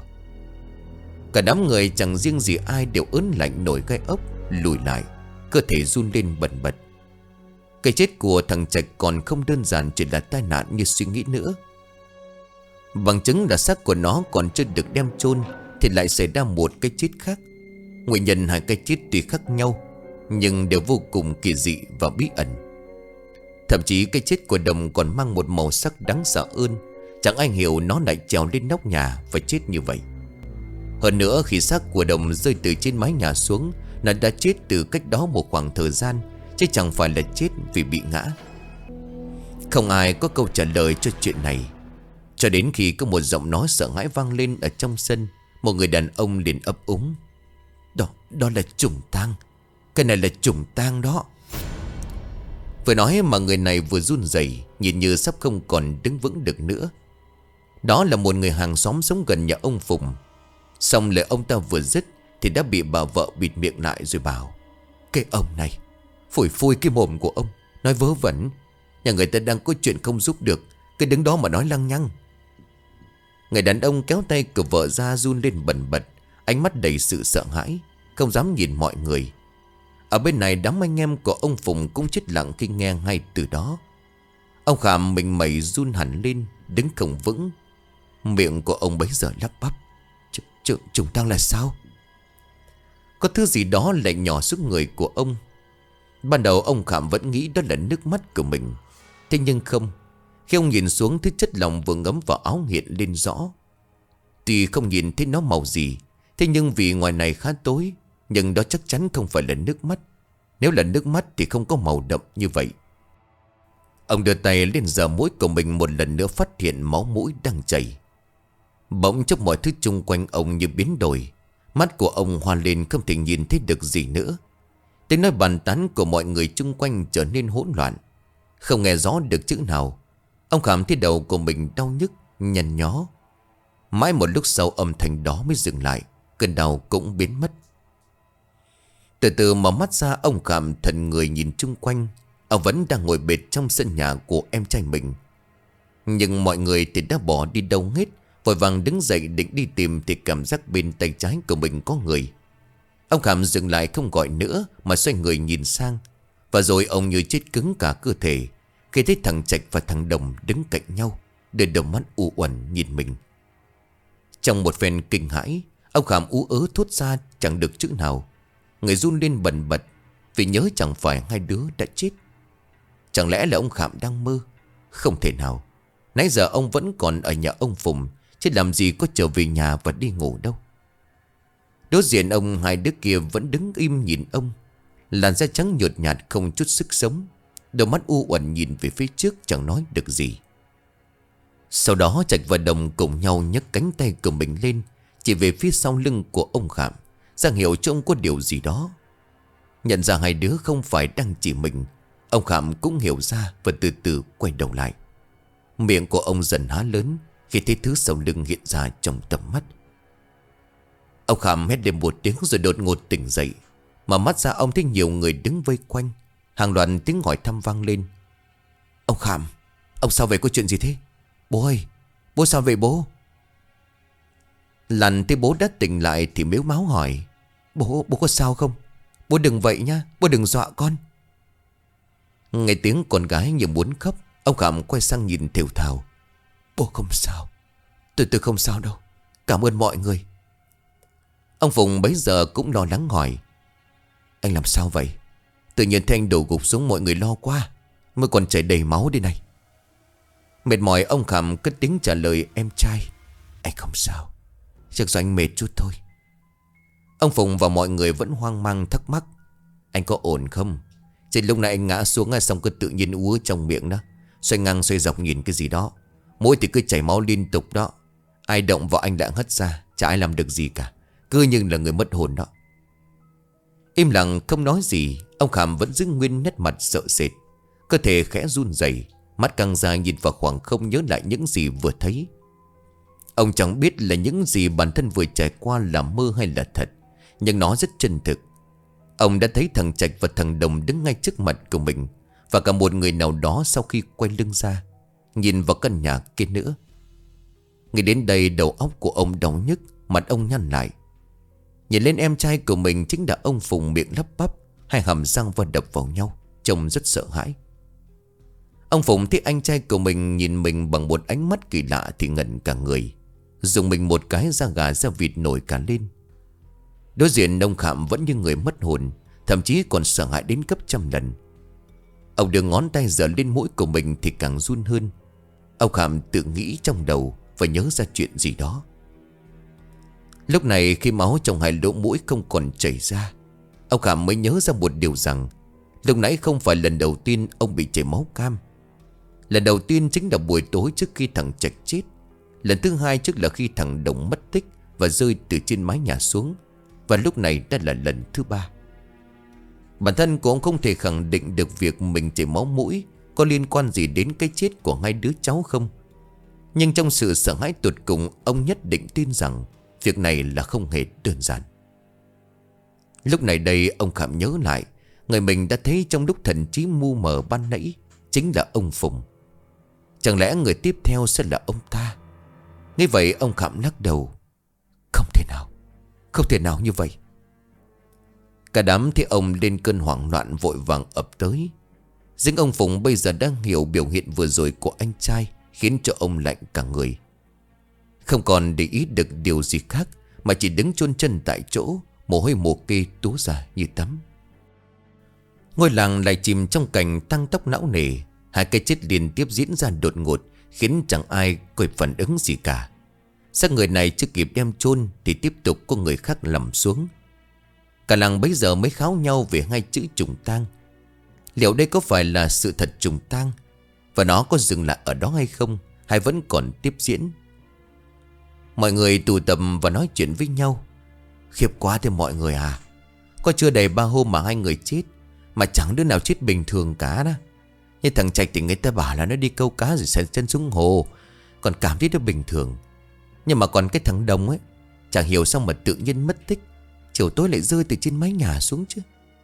Cả đám người chẳng riêng gì ai đều ớn lạnh nổi gai ốc, lùi lại, cơ thể run lên bần bật. Cái chết của thằng Trạch còn không đơn giản chỉ là tai nạn như suy nghĩ nữa. Bằng chứng là xác của nó còn chưa được đem chôn thì lại xảy ra một cái chết khác. Nguyên nhân hai cái chết tuy khác nhau nhưng đều vô cùng kỳ dị và bí ẩn. Thậm chí cái chết của Đồng còn mang một màu sắc đáng sợ hơn. Chẳng ai hiểu nó lại trèo lên nóc nhà và chết như vậy. Hơn nữa, khi xác của Đồng rơi từ trên mái nhà xuống, nó đã chết từ cách đó một khoảng thời gian, chứ chẳng phải là chết vì bị ngã. Không ai có câu trả lời cho chuyện này, cho đến khi có một giọng nói sợ hãi vang lên ở trong sân. Một người đàn ông liền ấp úng: Đó, đó là trùng tang. Cái này là trùng tang đó. Vừa nói mà người này vừa run rẩy, nhìn như sắp không còn đứng vững được nữa. Đó là một người hàng xóm sống gần nhà ông Phùng. Xong lời ông ta vừa dứt thì đã bị bà vợ bịt miệng lại rồi bảo: Cái ông này, phủi phui cái mồm của ông, nói vớ vẩn. Nhà người ta đang có chuyện không giúp được, cứ đứng đó mà nói lăng nhăng. Người đàn ông kéo tay của vợ ra, run lên bần bật, ánh mắt đầy sự sợ hãi, không dám nhìn mọi người. Ở bên này đám anh em của ông Phùng cũng chết lặng khi nghe ngay từ đó. Ông Khảm mình mẩy run hẳn lên, đứng không vững. Miệng của ông bấy giờ lắp bắp: Ch ch Chúng ta là sao? Có thứ gì đó lại nhỏ xuống người của ông. Ban đầu ông Khảm vẫn nghĩ đó là nước mắt của mình. Thế nhưng không. Khi ông nhìn xuống, thứ chất lỏng vừa ngấm vào áo hiện lên rõ. Tuy không nhìn thấy nó màu gì, thế nhưng vì ngoài này khá tối, nhưng đó chắc chắn không phải là nước mắt. Nếu là nước mắt thì không có màu đậm như vậy. Ông đưa tay lên giờ mũi của mình, một lần nữa phát hiện máu mũi đang chảy. Bỗng chốc mọi thứ chung quanh ông như biến đổi. Mắt của ông hoa lên, không thể nhìn thấy được gì nữa. Tiếng nói bàn tán của mọi người chung quanh trở nên hỗn loạn, không nghe rõ được chữ nào. Ông cảm thấy đầu của mình đau nhức, nhăn nhó. Mãi một lúc sau âm thanh đó mới dừng lại, cơn đau cũng biến mất. Từ từ mở mắt ra, ông cảm thần người nhìn chung quanh. Ông vẫn đang ngồi bệt trong sân nhà của em trai mình. Nhưng mọi người thì đã bỏ đi đâu hết. Vội vàng đứng dậy định đi tìm thì cảm giác bên tay trái của mình có người. Ông Khảm dừng lại không gọi nữa mà xoay người nhìn sang. Và rồi ông như chết cứng cả cơ thể khi thấy thằng Trạch và thằng Đồng đứng cạnh nhau, đôi đôi mắt u uẩn nhìn mình. Trong một phen kinh hãi, ông Khảm ú ớ thốt ra chẳng được chữ nào. Người run lên bần bật vì nhớ chẳng phải hai đứa đã chết. Chẳng lẽ là ông Khảm đang mơ? Không thể nào. Nãy giờ ông vẫn còn ở nhà ông Phùng, chứ làm gì có trở về nhà và đi ngủ đâu. Đối diện ông, hai đứa kia vẫn đứng im nhìn ông. Làn da trắng nhợt nhạt không chút sức sống, đôi mắt u uẩn nhìn về phía trước chẳng nói được gì. Sau đó Trạch và Đồng cùng nhau nhấc cánh tay của mình lên, chỉ về phía sau lưng của ông Khảm, ra hiệu cho ông có điều gì đó. Nhận ra hai đứa không phải đang chỉ mình, ông Khảm cũng hiểu ra và từ từ quay đầu lại. Miệng của ông dần há lớn khi thấy thứ sau lưng hiện ra trong tầm mắt. Ông Khảm hét lên một tiếng rồi đột ngột tỉnh dậy. Mà mắt ra ông thấy nhiều người đứng vây quanh. Hàng loạt tiếng hỏi thăm vang lên. Ông Khảm, ông sao vậy, có chuyện gì thế? Bố ơi, bố sao vậy bố? Lần thấy bố đã tỉnh lại thì mếu máo hỏi: Bố, bố có sao không? Bố đừng vậy nha, bố đừng dọa con. Nghe tiếng con gái như muốn khóc, ông Khảm quay sang nhìn thều thào: Bố không sao. Tôi tôi không sao đâu. Cảm ơn mọi người. Ông Phùng bấy giờ cũng lo lắng hỏi: Anh làm sao vậy? Tự nhiên thấy anh đổ gục xuống, mọi người lo quá, mới còn chảy đầy máu đây này. Mệt mỏi ông Khảm cất tiếng trả lời em trai: Anh không sao, chắc do anh mệt chút thôi. Ông Phùng và mọi người vẫn hoang mang thắc mắc: Anh có ổn không? Trên lúc này anh ngã xuống xong cứ tự nhiên úa trong miệng đó. Xoay ngang xoay dọc nhìn cái gì đó, mũi thì cứ chảy máu liên tục đó. Ai động vào anh đã hất ra, chả ai làm được gì cả, cứ như là người mất hồn đó. Im lặng không nói gì. Ông Khảm vẫn giữ nguyên nét mặt sợ sệt, cơ thể khẽ run rẩy, mắt căng ra nhìn vào khoảng không, nhớ lại những gì vừa thấy. Ông chẳng biết là những gì bản thân vừa trải qua là mơ hay là thật, nhưng nó rất chân thực. Ông đã thấy thằng Trạch và thằng Đồng đứng ngay trước mặt của mình, và cả một người nào đó sau khi quay lưng ra nhìn vào căn nhà kia nữa. Nghĩ đến đây đầu óc của ông đau nhức, mặt ông nhăn lại. Nhìn lên em trai của mình chính là ông Phùng, miệng lắp bắp, hai hàm răng va đập vào nhau, trông rất sợ hãi. Ông Phùng thấy anh trai của mình nhìn mình bằng một ánh mắt kỳ lạ thì ngẩn cả người, dùng mình một cái da gà da vịt nổi cả lên. Đối diện ông Khảm vẫn như người mất hồn, thậm chí còn sợ hãi đến gấp trăm lần. Ông đưa ngón tay giở lên mũi của mình thì càng run hơn. Ông Khảm tự nghĩ trong đầu và nhớ ra chuyện gì đó. Lúc này khi máu trong hai lỗ mũi không còn chảy ra, ông Khảm mới nhớ ra một điều rằng lúc nãy không phải lần đầu tiên ông bị chảy máu cam. Lần đầu tiên chính là buổi tối trước khi thằng Trạch chết. Lần thứ hai trước là khi thằng Đồng mất tích và rơi từ trên mái nhà xuống. Và lúc này đã là lần thứ ba. Bản thân của ông không thể khẳng định được việc mình chảy máu mũi có liên quan gì đến cái chết của hai đứa cháu không. Nhưng trong sự sợ hãi tột cùng, ông nhất định tin rằng việc này là không hề đơn giản. Lúc này đây ông Khảm nhớ lại, người mình đã thấy trong lúc thần trí mu mờ ban nãy chính là ông Phùng. Chẳng lẽ người tiếp theo sẽ là ông ta? Nghe vậy ông Khảm lắc đầu: Không thể nào, không thể nào như vậy. Cả đám thấy ông lên cơn hoảng loạn vội vàng ập tới. Riêng ông Phùng bây giờ đang hiểu biểu hiện vừa rồi của anh trai, khiến cho ông lạnh cả người. Không còn để ý được điều gì khác, mà chỉ đứng chôn chân tại chỗ, mồ hôi mồ kê túa ra như tắm. Ngôi làng lại chìm trong cảnh tăng tốc não nề. Hai cái chết liên tiếp diễn ra đột ngột, khiến chẳng ai có phản ứng gì cả. Xác người này chưa kịp đem chôn thì tiếp tục có người khác nằm xuống. Cả làng bấy giờ mới kháo nhau về hai chữ trùng tang. Liệu đây có phải là sự thật trùng tang, và nó có dừng lại ở đó hay không, hay vẫn còn tiếp diễn? Mọi người tụ tập và nói chuyện với nhau: Khiếp quá thế mọi người à, có chưa đầy ba hôm mà hai người chết, mà chẳng đứa nào chết bình thường cả đó. Như thằng Trạch thì người ta bảo là nó đi câu cá rồi xả chân xuống hồ, còn cảm thấy nó bình thường. Nhưng mà còn cái thằng Đồng ấy, chẳng hiểu sao mà tự nhiên mất tích, chiều tối lại rơi từ trên mái nhà xuống chứ.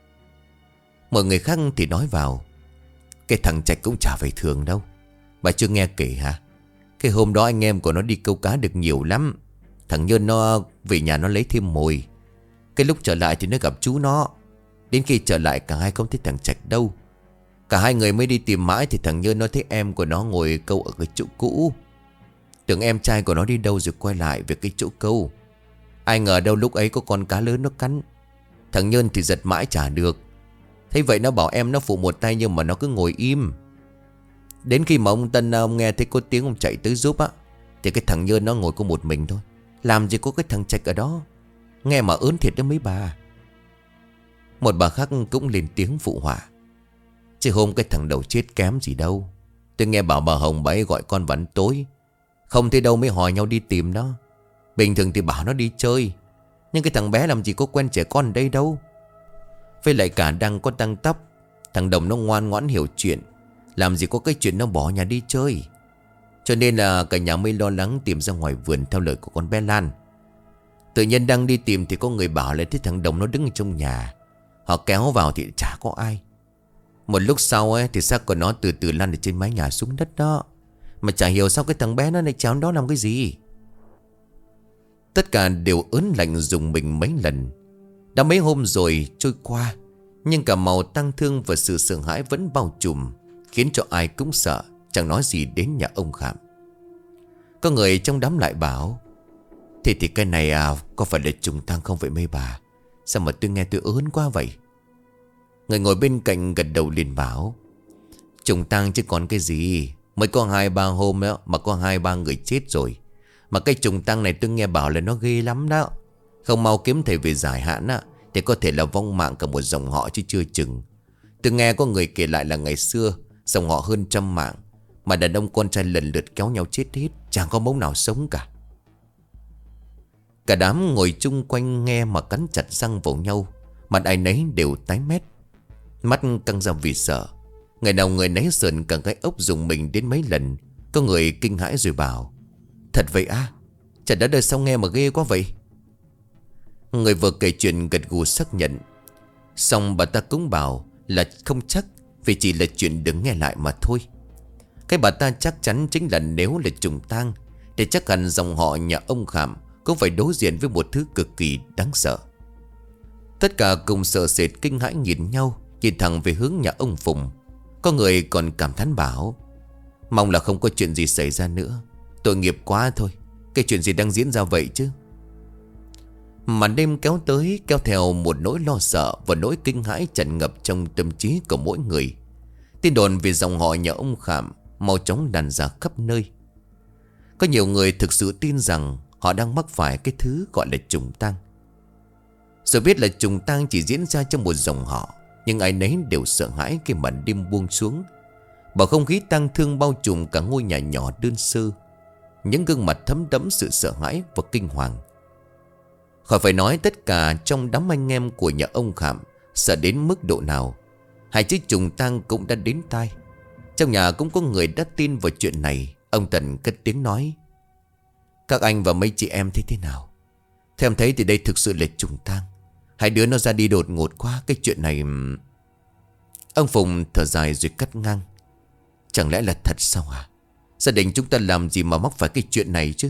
Mọi người khác thì nói vào: Cái thằng Trạch cũng chả phải thường đâu. Bà chưa nghe kể hả? Cái hôm đó anh em của nó đi câu cá được nhiều lắm. Thằng Nhơn nó về nhà nó lấy thêm mồi. Cái lúc trở lại thì nó gặp chú nó. Đến khi trở lại cả hai không thấy thằng Trạch đâu. Cả hai người mới đi tìm mãi thì thằng Nhơn nó thấy em của nó ngồi câu ở cái chỗ cũ. Tưởng em trai của nó đi đâu rồi quay lại về cái chỗ câu. Ai ngờ đâu lúc ấy có con cá lớn nó cắn. Thằng Nhơn thì giật mãi chả được. Thế vậy nó bảo em nó phụ một tay, nhưng mà nó cứ ngồi im. Đến khi mà ông Tân ông nghe thấy có tiếng ông chạy tới giúp á, thì cái thằng Nhơn nó ngồi có một mình thôi. Làm gì có cái thằng Trạch ở đó. Nghe mà ớn thiệt đó mấy bà. Một bà khác cũng lên tiếng phụ họa: Chứ hôm cái thằng Đầu chết kém gì đâu. Tôi nghe bảo bà Hồng bà ấy gọi con vào ăn tối, không thấy đâu mới hỏi nhau đi tìm nó. Bình thường thì bảo nó đi chơi, nhưng cái thằng bé làm gì có quen trẻ con ở đây đâu. Với lại cả đang có tăng tóc. Thằng Đồng nó ngoan ngoãn hiểu chuyện, làm gì có cái chuyện nó bỏ nhà đi chơi. Cho nên là cả nhà mới lo lắng tìm ra ngoài vườn theo lời của con bé Lan. Tự nhiên đang đi tìm thì có người bảo lại thấy thằng Đồng nó đứng ở trong nhà. Họ kéo vào thì chả có ai. Một lúc sau ấy thì xác của nó từ từ lăn ở trên mái nhà xuống đất đó. Mà chả hiểu sao cái thằng bé nó lại trèo đó làm cái gì. Tất cả đều ớn lạnh dùng mình mấy lần. Đã mấy hôm rồi trôi qua, nhưng cả màu tang thương và sự sợ hãi vẫn bao trùm, khiến cho ai cũng sợ, chẳng nói gì đến nhà ông Khảm. Có người trong đám lại bảo: Thì thì cái này à, có phải là trùng tang không vậy mấy bà? Sao mà tôi nghe tôi ớn quá vậy? Người ngồi bên cạnh gật đầu liền bảo: Trùng tang chứ còn cái gì. Mới có hai ba hôm đó mà có hai ba người chết rồi. Mà cái trùng tang này tôi nghe bảo là nó ghê lắm đó. Không mau kiếm thầy về giải hạn á, thì có thể là vong mạng cả một dòng họ chứ chưa chừng. Tôi nghe có người kể lại là ngày xưa dòng họ hơn trăm mạng, mà đàn ông con trai lần lượt kéo nhau chết hết, chẳng có mống nào sống cả. Cả đám ngồi chung quanh nghe mà cắn chặt răng vào nhau, mặt ai nấy đều tái mét, mắt căng ra vì sợ. Người nào người nấy sờn cả cái ốc dùng mình đến mấy lần. Có người kinh hãi rồi bảo: Thật vậy à? Chả đã đời sao nghe mà ghê quá vậy. Người vừa kể chuyện gật gù xác nhận. Xong bà ta cũng bảo là không chắc, vì chỉ là chuyện đừng nghe lại mà thôi. Cái bà ta chắc chắn chính là nếu là trùng tang thì chắc hẳn dòng họ nhà ông Khảm cũng phải đối diện với một thứ cực kỳ đáng sợ. Tất cả cùng sợ sệt kinh hãi nhìn nhau, nhìn thẳng về hướng nhà ông Phùng. Có người còn cảm thán bảo: Mong là không có chuyện gì xảy ra nữa. Tội nghiệp quá thôi. Cái chuyện gì đang diễn ra vậy chứ? Màn đêm kéo tới, kéo theo một nỗi lo sợ và nỗi kinh hãi tràn ngập trong tâm trí của mỗi người. Tin đồn về dòng họ nhà ông Khảm mau chóng đàn ra khắp nơi. Có nhiều người thực sự tin rằng họ đang mắc phải cái thứ gọi là trùng tang. Rồi biết là trùng tang chỉ diễn ra trong một dòng họ, nhưng ai nấy đều sợ hãi khi màn đêm buông xuống. Bầu không khí tang thương bao trùm cả ngôi nhà nhỏ đơn sơ. Những gương mặt thấm đẫm sự sợ hãi và kinh hoàng. Khỏi phải nói tất cả trong đám anh em của nhà ông Khảm sợ đến mức độ nào. Hai chiếc trùng tang cũng đã đến tai. Trong nhà cũng có người đã tin vào chuyện này. Ông Tần cất tiếng nói: Các anh và mấy chị em thấy thế nào? Theo em thấy thì đây thực sự là trùng tang. Hai đứa nó ra đi đột ngột quá. Cái chuyện này... Ông Phùng thở dài rồi cắt ngang: Chẳng lẽ là thật sao à? Gia đình chúng ta làm gì mà mắc phải cái chuyện này chứ?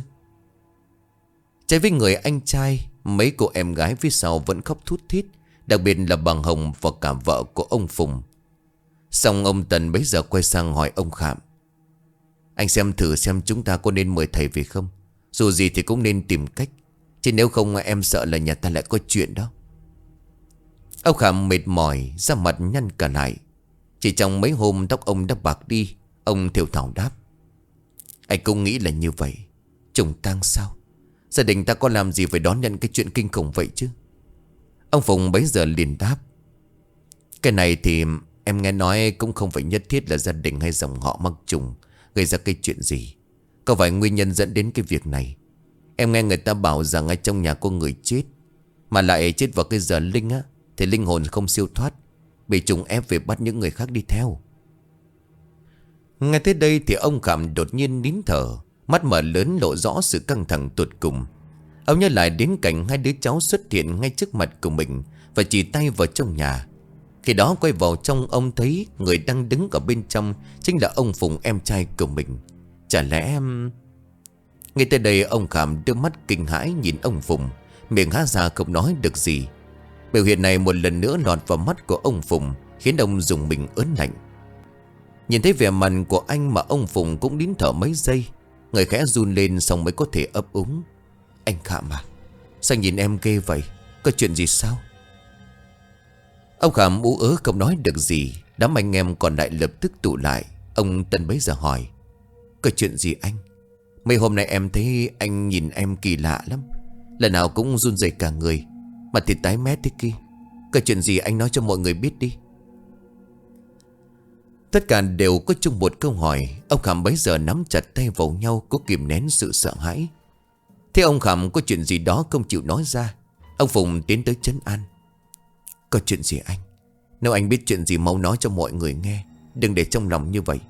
Trái với người anh trai, mấy cô em gái phía sau vẫn khóc thút thít, đặc biệt là bà Hồng và cả vợ của ông Phùng. Xong ông Tần bấy giờ quay sang hỏi ông Khảm: Anh xem thử xem chúng ta có nên mời thầy về không? Dù gì thì cũng nên tìm cách, chứ nếu không em sợ là nhà ta lại có chuyện đó. Ông Khảm mệt mỏi, da mặt nhăn cả lại. Chỉ trong mấy hôm tóc ông đã bạc đi. Ông thều thào đáp: Anh cũng nghĩ là như vậy. Trùng tang sao? Gia đình ta có làm gì phải đón nhận cái chuyện kinh khủng vậy chứ? Ông Phùng bấy giờ liền đáp: Cái này thì em nghe nói cũng không phải nhất thiết là gia đình hay dòng họ mắc trùng gây ra cái chuyện gì. Có vài nguyên nhân dẫn đến cái việc này. Em nghe người ta bảo rằng ở trong nhà có người chết, mà lại chết vào cái giờ linh á, thì linh hồn không siêu thoát, bị trùng ép về bắt những người khác đi theo. Nghe tới đây thì ông Khảm đột nhiên nín thở, mắt mở lớn lộ rõ sự căng thẳng tột cùng. Ông nhớ lại đến cảnh hai đứa cháu xuất hiện ngay trước mặt của mình và chỉ tay vào trong nhà. Khi đó quay vào trong, ông thấy người đang đứng ở bên trong chính là ông Phùng, em trai của mình. Chả lẽ em... Ngay tới đây ông Khảm đưa mắt kinh hãi nhìn ông Phùng, miệng há ra không nói được gì. Biểu hiện này một lần nữa lọt vào mắt của ông Phùng, khiến ông dùng mình ớn lạnh. Nhìn thấy vẻ mặt của anh mà ông Phùng cũng nín thở mấy giây. Người khẽ run lên xong mới có thể ấp úng: Anh Khảm à, sao nhìn em ghê vậy? Có chuyện gì sao? Ông Khảm ú ớ không nói được gì. Đám anh em còn lại lập tức tụ lại. Ông Tân bấy giờ hỏi: Có chuyện gì anh? Mấy hôm nay em thấy anh nhìn em kỳ lạ lắm. Lần nào cũng run rẩy cả người, mặt thì tái mét thế kia. Có chuyện gì anh nói cho mọi người biết đi. Tất cả đều có chung một câu hỏi. Ông Khảm bấy giờ nắm chặt tay vào nhau, cố kìm nén sự sợ hãi. Thế ông Khảm có chuyện gì đó không chịu nói ra. Ông Phùng tiến tới trấn an: Có chuyện gì anh? Nếu anh biết chuyện gì mau nói cho mọi người nghe, đừng để trong lòng như vậy.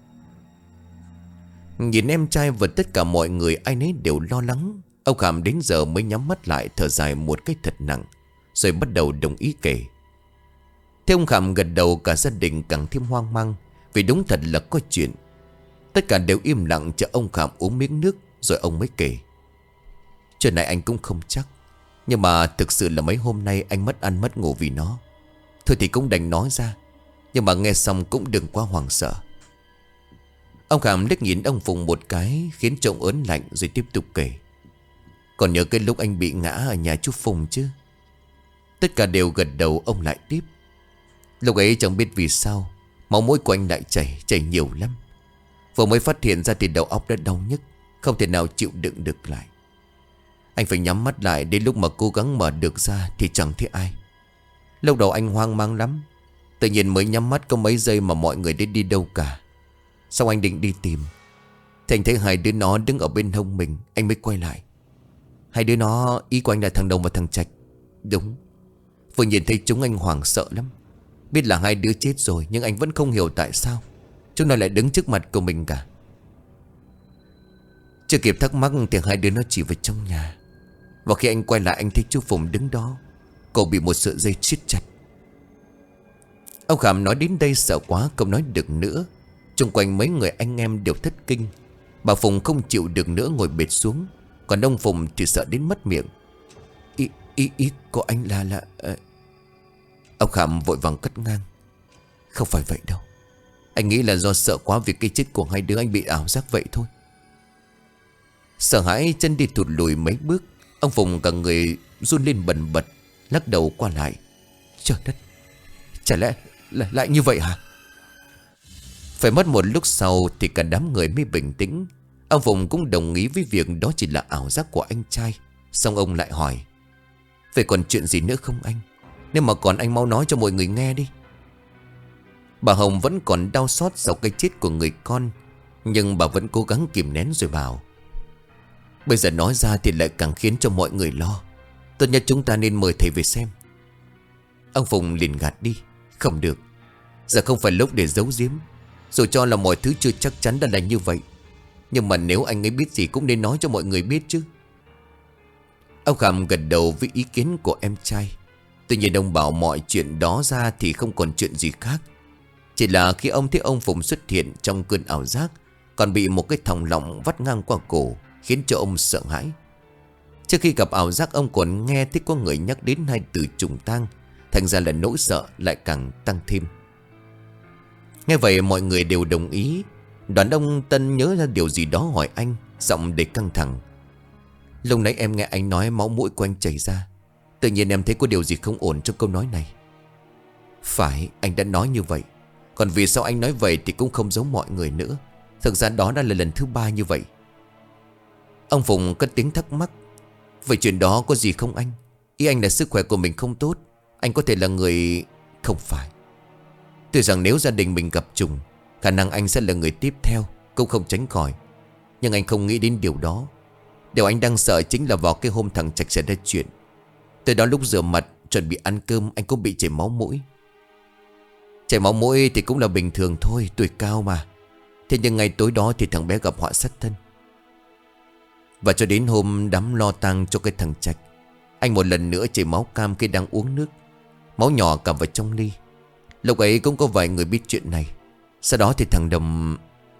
Nhìn em trai và tất cả mọi người ai nấy đều lo lắng. Ông Khảm đến giờ mới nhắm mắt lại, thở dài một cách thật nặng, rồi bắt đầu đồng ý kể. Thế ông Khảm gật đầu, cả gia đình càng thêm hoang mang, vì đúng thật là có chuyện. Tất cả đều im lặng chờ ông Khảm uống miếng nước, rồi ông mới kể. Chuyện này anh cũng không chắc. Nhưng mà thực sự là mấy hôm nay anh mất ăn mất ngủ vì nó. Thôi thì cũng đành nói ra. Nhưng mà nghe xong cũng đừng quá hoảng sợ. Ông Khảm liếc nhìn ông Phùng một cái, khiến trông ớn lạnh rồi tiếp tục kể. Còn nhớ cái lúc anh bị ngã ở nhà chú Phùng chứ? Tất cả đều gật đầu. Ông lại tiếp. Lúc ấy chẳng biết vì sao máu mũi của anh lại chảy, chảy nhiều lắm. Vừa mới phát hiện ra thì đầu óc đã đau nhức, không thể nào chịu đựng được lại. Anh phải nhắm mắt lại. Đến lúc mà cố gắng mở được ra thì chẳng thấy ai. Lúc đầu anh hoang mang lắm. Tự nhiên mới nhắm mắt có mấy giây mà mọi người đến đi đâu cả. Xong anh định đi tìm thì anh thấy hai đứa nó đứng ở bên hông mình. Anh mới quay lại. Hai đứa nó, ý của anh là thằng Đồng và thằng Trạch. Đúng. Vừa nhìn thấy chúng anh hoảng sợ lắm. Biết là hai đứa chết rồi, nhưng anh vẫn không hiểu tại sao chúng nó lại đứng trước mặt của mình cả. Chưa kịp thắc mắc thì hai đứa nó chỉ vào trong nhà. Và khi anh quay lại anh thấy chú Phùng đứng đó. Cậu bị một sợi dây siết chặt. Ông Khảm nói đến đây sợ quá không nói được nữa. Xung quanh mấy người anh em đều thất kinh. Bà Phùng không chịu được nữa ngồi bệt xuống. Còn ông Phùng thì sợ đến mất miệng. Ý, ý, ý của anh là là uh... Ông Khảm vội vàng cắt ngang. Không phải vậy đâu. Anh nghĩ là do sợ quá vì cái chết của hai đứa anh bị ảo giác vậy thôi. Sợ hãi chân đi thụt lùi mấy bước. Ông Phùng cả người run lên bần bật, lắc đầu qua lại. Trời đất, chả lẽ lại, lại như vậy hả? Phải mất một lúc sau thì cả đám người mới bình tĩnh. Ông Phùng cũng đồng ý với việc đó chỉ là ảo giác của anh trai. Xong ông lại hỏi. Vậy còn chuyện gì nữa không anh? Nếu mà còn anh mau nói cho mọi người nghe đi. Bà Hồng vẫn còn đau xót sau cái chết của người con. Nhưng bà vẫn cố gắng kìm nén rồi bảo. Bây giờ nói ra thì lại càng khiến cho mọi người lo. Tốt nhất chúng ta nên mời thầy về xem. Ông Phùng liền gạt đi. Không được. Giờ không phải lúc để giấu giếm. Dù cho là mọi thứ chưa chắc chắn đã là như vậy, nhưng mà nếu anh ấy biết gì cũng nên nói cho mọi người biết chứ. Ông Khảm gật đầu với ý kiến của em trai. Tuy nhiên ông bảo mọi chuyện đó ra thì không còn chuyện gì khác. Chỉ là khi ông thấy ông Phùng xuất hiện trong cơn ảo giác, còn bị một cái thòng lọng vắt ngang qua cổ, khiến cho ông sợ hãi. Trước khi gặp ảo giác ông còn nghe thấy có người nhắc đến hai từ trùng tang. Thành ra là nỗi sợ lại càng tăng thêm. Nghe vậy mọi người đều đồng ý. Đoàn ông Tân nhớ ra điều gì đó hỏi anh, giọng đầy căng thẳng. Lúc nãy em nghe anh nói máu mũi của anh chảy ra. Tự nhiên em thấy có điều gì không ổn trong câu nói này. Phải, anh đã nói như vậy. Còn vì sao anh nói vậy thì cũng không giấu mọi người nữa. Thực ra đó đã là lần thứ ba như vậy. Ông Phùng cất tiếng thắc mắc. Vậy chuyện đó có gì không anh? Ý anh là sức khỏe của mình không tốt. Anh có thể là người... Không phải. Tuy rằng nếu gia đình mình gặp trùng, khả năng anh sẽ là người tiếp theo, cũng không tránh khỏi. Nhưng anh không nghĩ đến điều đó. Điều anh đang sợ chính là vào cái hôm thằng Trạch xảy ra chuyện. Từ đó lúc rửa mặt chuẩn bị ăn cơm, anh cũng bị chảy máu mũi. Chảy máu mũi thì cũng là bình thường thôi, tuổi cao mà. Thế nhưng ngày tối đó thì thằng bé gặp họa sát thân. Và cho đến hôm đám lo tang cho cái thằng Trạch, anh một lần nữa chảy máu cam khi đang uống nước. Máu nhỏ cả vào trong ly. Lúc ấy cũng có vài người biết chuyện này. Sau đó thì thằng Đồng...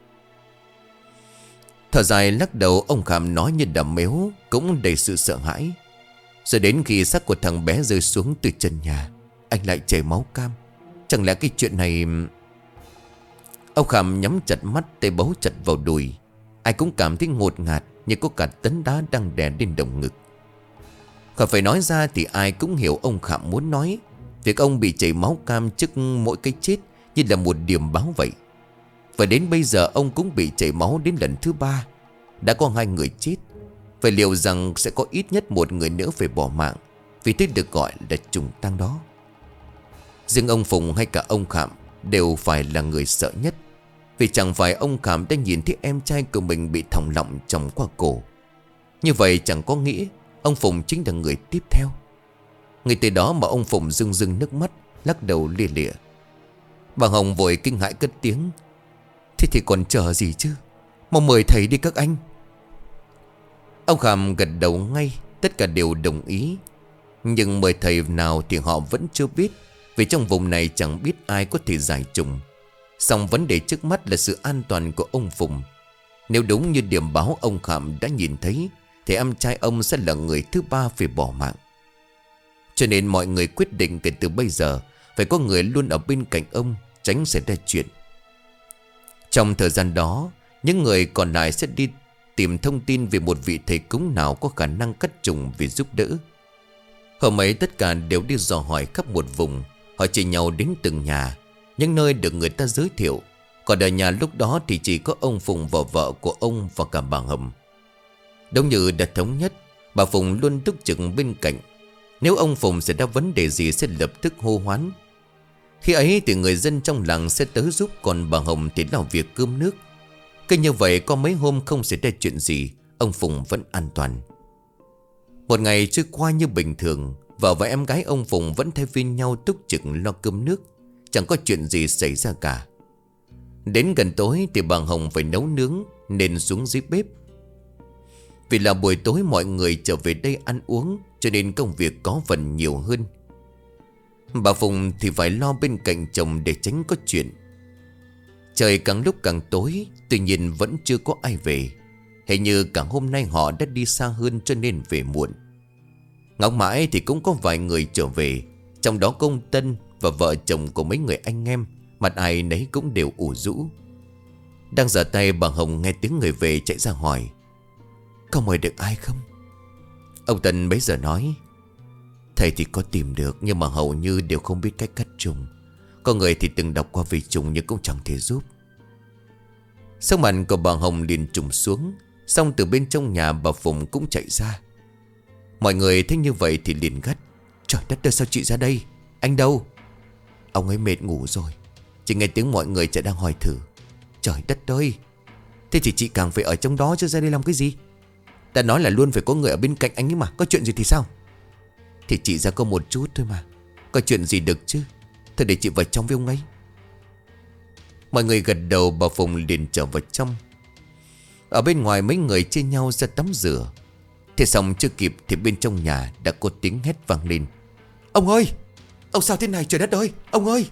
Thở dài lắc đầu, ông Khảm nói như đầm mếu, cũng đầy sự sợ hãi. Rồi đến khi xác của thằng bé rơi xuống từ trần nhà, anh lại chảy máu cam. Chẳng lẽ cái chuyện này... Ông Khảm nhắm chặt mắt, tay bấu chặt vào đùi. Ai cũng cảm thấy ngột ngạt, như có cả tấn đá đang đè lên đồng ngực. Khỏi phải nói ra thì ai cũng hiểu ông Khảm muốn nói. Việc ông bị chảy máu cam trước mỗi cái chết như là một điểm báo vậy. Và đến bây giờ ông cũng bị chảy máu đến lần thứ ba. Đã có hai người chết. Vậy liệu rằng sẽ có ít nhất một người nữa phải bỏ mạng vì thế được gọi là trùng tang đó. Riêng ông Phùng hay cả ông Khảm đều phải là người sợ nhất. Vì chẳng phải ông Khảm đã nhìn thấy em trai của mình bị thòng lọng chồng qua cổ. Như vậy chẳng có nghĩa ông Phùng chính là người tiếp theo. Ngay từ đó mà ông Phùng rưng rưng nước mắt, lắc đầu lìa lịa. Bà Hồng vội kinh hãi cất tiếng. Thế thì còn chờ gì chứ? Mau mời thầy đi các anh. Ông Khảm gật đầu ngay. Tất cả đều đồng ý. Nhưng mời thầy nào thì họ vẫn chưa biết. Vì trong vùng này chẳng biết ai có thể giải trùng. Song vấn đề trước mắt là sự an toàn của ông Phùng. Nếu đúng như điểm báo ông Khảm đã nhìn thấy thì em trai ông sẽ là người thứ ba phải bỏ mạng. Cho nên mọi người quyết định kể từ bây giờ phải có người luôn ở bên cạnh ông, tránh xảy ra chuyện. Trong thời gian đó, những người còn lại sẽ đi tìm thông tin về một vị thầy cúng nào có khả năng cắt trùng vì giúp đỡ. Hôm ấy tất cả đều đi dò hỏi khắp một vùng. Họ chỉ nhau đến từng nhà, những nơi được người ta giới thiệu. Còn ở nhà lúc đó thì chỉ có ông Phùng và vợ của ông và cả bà Hồng. Đúng như đã thống nhất, bà Phùng luôn túc trực bên cạnh. Nếu ông Phùng xảy ra vấn đề gì sẽ lập tức hô hoán. Khi ấy thì người dân trong làng sẽ tới giúp, còn bà Hồng thì làm việc cơm nước. Cứ như vậy có mấy hôm không xảy ra chuyện gì, ông Phùng vẫn an toàn. Một ngày trôi qua như bình thường, vợ và em gái ông Phùng vẫn thay phiên nhau túc trực lo cơm nước. Chẳng có chuyện gì xảy ra cả. Đến gần tối thì bà Hồng phải nấu nướng nên xuống dưới bếp. Vì là buổi tối mọi người trở về đây ăn uống, cho nên công việc có phần nhiều hơn. Bà Phùng thì phải lo bên cạnh chồng để tránh có chuyện. Trời càng lúc càng tối, tuy nhiên vẫn chưa có ai về. Hình như cả hôm nay họ đã đi xa hơn cho nên về muộn. Ngóng mãi thì cũng có vài người trở về, trong đó công Tân và vợ chồng của mấy người anh em, mặt ai nấy cũng đều ủ rũ. Đang giở tay, bà Hồng nghe tiếng người về chạy ra hỏi: "Có mời được ai không?" Ông Tân bấy giờ nói: "Thầy thì có tìm được, nhưng mà hầu như đều không biết cách cắt trùng. Có người thì từng đọc qua về trùng nhưng cũng chẳng thể giúp." Sắc mặt của bà Hồng liền trùng xuống. Xong từ bên trong nhà bà Phùng cũng chạy ra. Mọi người thấy như vậy thì liền gắt: "Trời đất ơi, sao chị ra đây? Anh đâu?" "Ông ấy mệt ngủ rồi." Chỉ nghe tiếng mọi người chạy đang hỏi thử. "Trời đất ơi, thế thì chị càng phải ở trong đó chứ ra đây làm cái gì? Ta nói là luôn phải có người ở bên cạnh anh ấy mà, có chuyện gì thì sao?" "Thì chị ra có một chút thôi mà, có chuyện gì được chứ. Thôi để chị vào trong với ông ấy." Mọi người gật đầu, bà Phùng liền trở vào trong. Ở bên ngoài mấy người chia nhau ra tắm rửa. Thế xong chưa kịp thì bên trong nhà đã có tiếng hét vang lên: "Ông ơi! Ông sao thế này, trời đất ơi! Ông ơi!"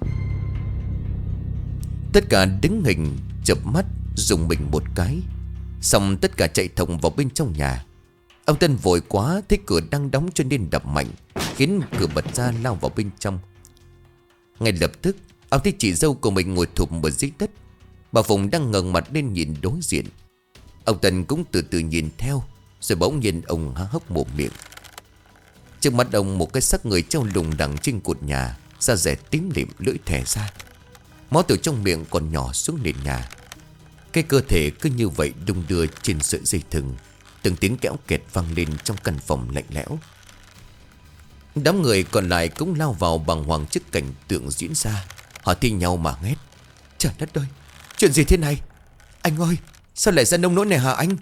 Tất cả đứng hình chợp mắt dùng mình một cái. Xong tất cả chạy thòng vào bên trong nhà. Ông Tân vội quá, thấy cửa đang đóng cho nên đập mạnh, khiến cửa bật ra lao vào bên trong. Ngay lập tức ông thấy chị dâu của mình ngồi thụp ở dưới đất. Bà Phùng đang ngẩng mặt lên nhìn đối diện. Ông Tân cũng từ từ nhìn theo. Rồi bỗng nhiên ông há hốc mồm miệng. Trước mắt ông một cái xác người treo lủng đằng trên cột nhà, da dẻ tím lịm, lưỡi thè ra. Máu từ trong miệng còn nhỏ xuống nền nhà. Cái cơ thể cứ như vậy đung đưa trên sợi dây thừng. Từng tiếng kéo kẹt vang lên trong căn phòng lạnh lẽo. Đám người còn lại cũng lao vào bàng hoàng trước cảnh tượng diễn ra. Họ thi nhau mà hét: "Trời đất ơi, chuyện gì thế này? Anh ơi, sao lại ra nông nỗi này hả anh?"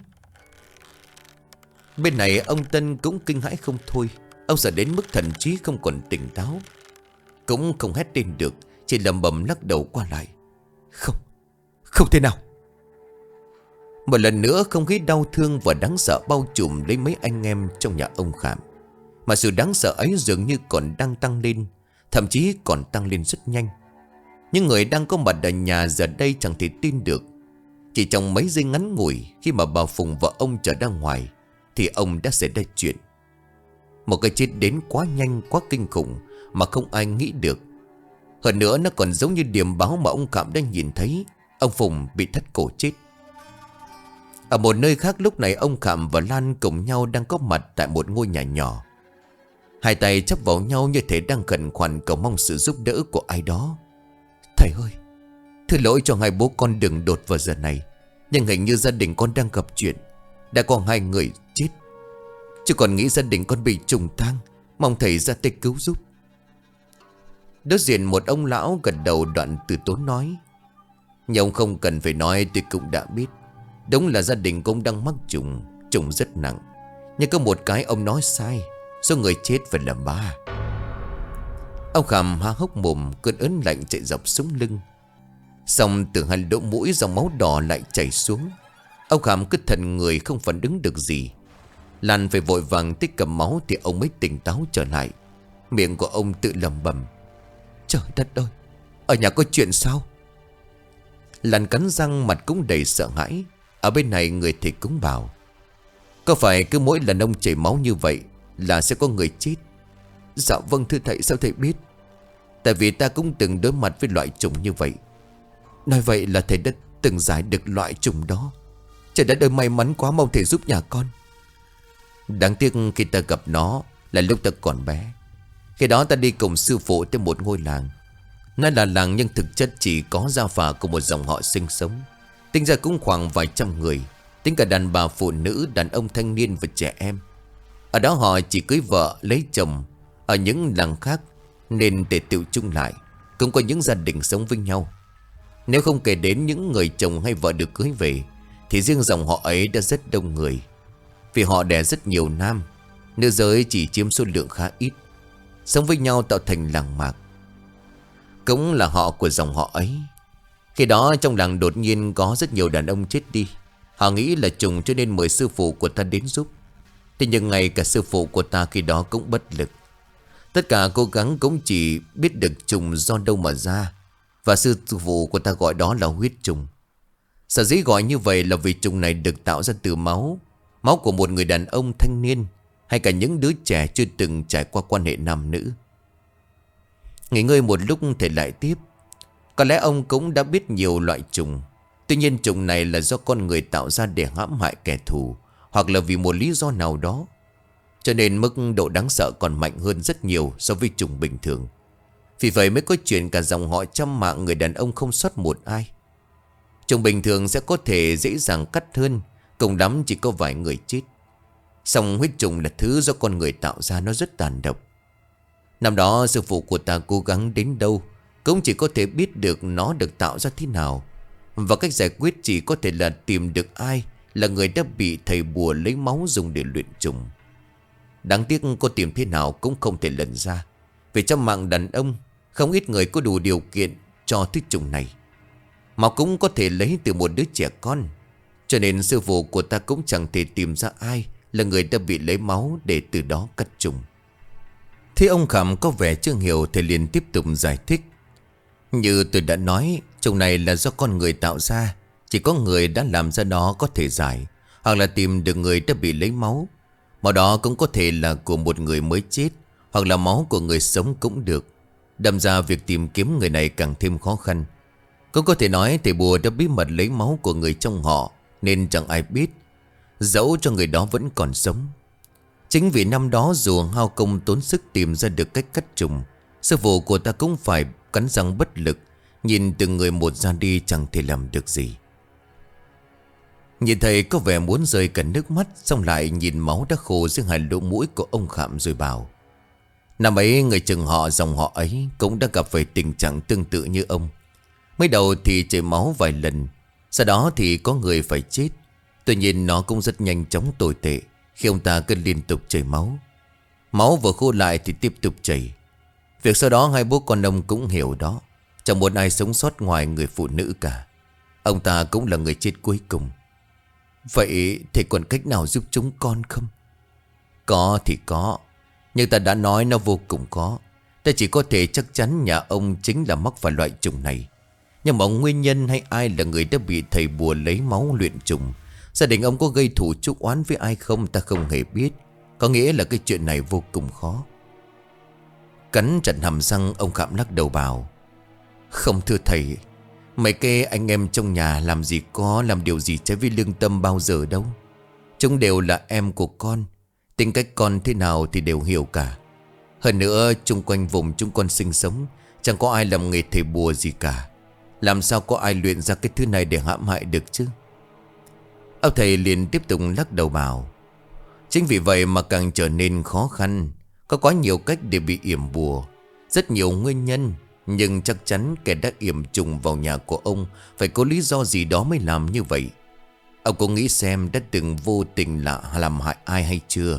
Bên này ông Tân cũng kinh hãi không thôi. Ông sợ đến mức thậm chí không còn tỉnh táo, cũng không hét lên được, chỉ lầm bầm lắc đầu qua lại: "Không, không thể nào." Một lần nữa không khí đau thương và đáng sợ bao trùm lấy mấy anh em trong nhà ông Khảm. Mà sự đáng sợ ấy dường như còn đang tăng lên, thậm chí còn tăng lên rất nhanh. Những người đang có mặt ở nhà giờ đây chẳng thể tin được. Chỉ trong mấy giây ngắn ngủi, khi mà bà Phùng và ông trở ra ngoài, thì ông đã xảy ra chuyện. Một cái chết đến quá nhanh, quá kinh khủng mà không ai nghĩ được. Hơn nữa nó còn giống như điềm báo mà ông Khảm đã nhìn thấy. Ông Phùng bị thắt cổ chết. Ở một nơi khác lúc này ông Khảm và Lan cùng nhau đang có mặt tại một ngôi nhà nhỏ. Hai tay chắp vào nhau như thể đang khẩn khoản cầu mong sự giúp đỡ của ai đó. "Thầy ơi, thứ lỗi cho hai bố con đừng đột vào giờ này, nhưng hình như gia đình con đang gặp chuyện. Đã có hai người chết. Chứ còn nghĩ gia đình con bị trùng tang, mong thầy ra tay cứu giúp." Đối diện một ông lão gật đầu đoạn từ tốn nói: "Nhưng ông không cần phải nói, tôi cũng đã biết. Đúng là gia đình cũng đang mắc trùng, trùng rất nặng. Nhưng có một cái ông nói sai, số người chết phải là ba." Ông Khảm há hốc mồm, cơn ớn lạnh chạy dọc sống lưng. Xong từ hai lỗ mũi dòng máu đỏ lại chảy xuống. Ông Khảm cứ thần người không phản ứng được gì. Lan phải vội vàng tích cầm máu thì ông mới tỉnh táo trở lại. Miệng của ông tự lẩm bẩm: "Trời đất ơi, ở nhà có chuyện sao?" Lan cắn răng, mặt cũng đầy sợ hãi. Ở bên này người thầy cúng bảo: Có phải cứ mỗi lần ông chảy máu như vậy là sẽ có người chết? Dạ vâng thưa thầy, sao thầy biết? Tại vì ta cũng từng đối mặt với loại trùng như vậy. Nói vậy là thầy đã từng giải được loại trùng đó. Trời đất ơi, may mắn quá, mong thầy giúp nhà con. Đáng tiếc khi ta gặp nó là lúc ta còn bé. Khi đó ta đi cùng sư phụ tới một ngôi làng. Nó là làng nhưng thực chất chỉ có gia phả của một dòng họ sinh sống. Tính ra cũng khoảng vài trăm người, tính cả đàn bà phụ nữ, đàn ông thanh niên và trẻ em. Ở đó họ chỉ cưới vợ lấy chồng. Ở những làng khác nên để tựu chung lại, cũng có những gia đình sống với nhau. Nếu không kể đến những người chồng hay vợ được cưới về, thì riêng dòng họ ấy đã rất đông người. Vì họ đẻ rất nhiều nam, nữ giới chỉ chiếm số lượng khá ít, sống với nhau tạo thành làng mạc. Cũng là họ của dòng họ ấy. Khi đó trong làng đột nhiên có rất nhiều đàn ông chết đi. Họ nghĩ là trùng cho nên mời sư phụ của ta đến giúp. Thế nhưng ngay cả sư phụ của ta khi đó cũng bất lực. Tất cả cố gắng cũng chỉ biết được trùng do đâu mà ra. Và sư phụ của ta gọi đó là huyết trùng. Sở dĩ gọi như vậy là vì trùng này được tạo ra từ máu. Máu của một người đàn ông thanh niên, hay cả những đứa trẻ chưa từng trải qua quan hệ nam nữ. Nghỉ ngơi một lúc thầy lại tiếp. Có lẽ ông cũng đã biết nhiều loại trùng. Tuy nhiên trùng này là do con người tạo ra để hãm hại kẻ thù, hoặc là vì một lý do nào đó. Cho nên mức độ đáng sợ còn mạnh hơn rất nhiều so với trùng bình thường. Vì vậy mới có chuyện cả dòng họ trăm mạng người đàn ông không sót một ai. Trùng bình thường sẽ có thể dễ dàng cắt hơn, cùng lắm chỉ có vài người chết. Song huyết trùng là thứ do con người tạo ra, nó rất tàn độc. Năm đó sư phụ của ta cố gắng đến đâu cũng chỉ có thể biết được nó được tạo ra thế nào. Và cách giải quyết chỉ có thể là tìm được ai là người đã bị thầy bùa lấy máu dùng để luyện trùng. Đáng tiếc cô tìm thế nào cũng không thể lần ra. Vì trong mạng đàn ông không ít người có đủ điều kiện cho thứ trùng này, mà cũng có thể lấy từ một đứa trẻ con. Cho nên sư phụ của ta cũng chẳng thể tìm ra ai là người đã bị lấy máu để từ đó cắt trùng. Thế ông Khảm có vẻ chưa hiểu, thầy liền tiếp tục giải thích. Như tôi đã nói, trùng này là do con người tạo ra. Chỉ có người đã làm ra nó có thể giải, hoặc là tìm được người đã bị lấy máu. Máu đó cũng có thể là của một người mới chết, hoặc là máu của người sống cũng được. Đâm ra việc tìm kiếm người này càng thêm khó khăn. Cũng có thể nói thầy bùa đã bí mật lấy máu của người trong họ, nên chẳng ai biết, dẫu cho người đó vẫn còn sống. Chính vì năm đó dù hao công tốn sức tìm ra được cách cắt trùng, sư phụ của ta cũng phải cắn răng bất lực, nhìn từng người một ra đi chẳng thể làm được gì. Nhìn thầy có vẻ muốn rơi cả nước mắt, xong lại nhìn máu đã khô dưới hai lỗ mũi của ông Khảm rồi bảo: năm ấy người chừng họ dòng họ ấy cũng đã gặp phải tình trạng tương tự như ông. Mới đầu thì chảy máu vài lần, sau đó thì có người phải chết. Tuy nhiên nó cũng rất nhanh chóng tồi tệ khi ông ta cứ liên tục chảy máu. Máu vừa khô lại thì tiếp tục chảy. Việc sau đó hai bố con ông cũng hiểu đó, chẳng muốn ai sống sót ngoài người phụ nữ cả. Ông ta cũng là người chết cuối cùng. Vậy thầy còn cách nào giúp chúng con không? Có thì có, nhưng ta đã nói nó vô cùng khó. Ta chỉ có thể chắc chắn nhà ông chính là mắc phải loại trùng này. Nhưng mà nguyên nhân hay ai là người đã bị thầy bùa lấy máu luyện trùng, gia đình ông có gây thù chuốc oán với ai không, ta không hề biết. Có nghĩa là cái chuyện này vô cùng khó. Cắn chặt hàm răng, ông Khảm lắc đầu bảo: không thưa thầy, mấy cái anh em trong nhà làm gì có làm điều gì trái với lương tâm bao giờ đâu. Chúng đều là em của con, tính cách con thế nào thì đều hiểu cả. Hơn nữa chung quanh vùng chúng con sinh sống chẳng có ai làm nghề thầy bùa gì cả. Làm sao có ai luyện ra cái thứ này để hãm hại được chứ? Ông thầy liền tiếp tục lắc đầu bảo: chính vì vậy mà càng trở nên khó khăn. Có quá nhiều cách để bị yểm bùa, rất nhiều nguyên nhân. Nhưng chắc chắn kẻ đã yểm trùng vào nhà của ông phải có lý do gì đó mới làm như vậy. Ông có nghĩ xem đã từng vô tình là làm hại ai hay chưa?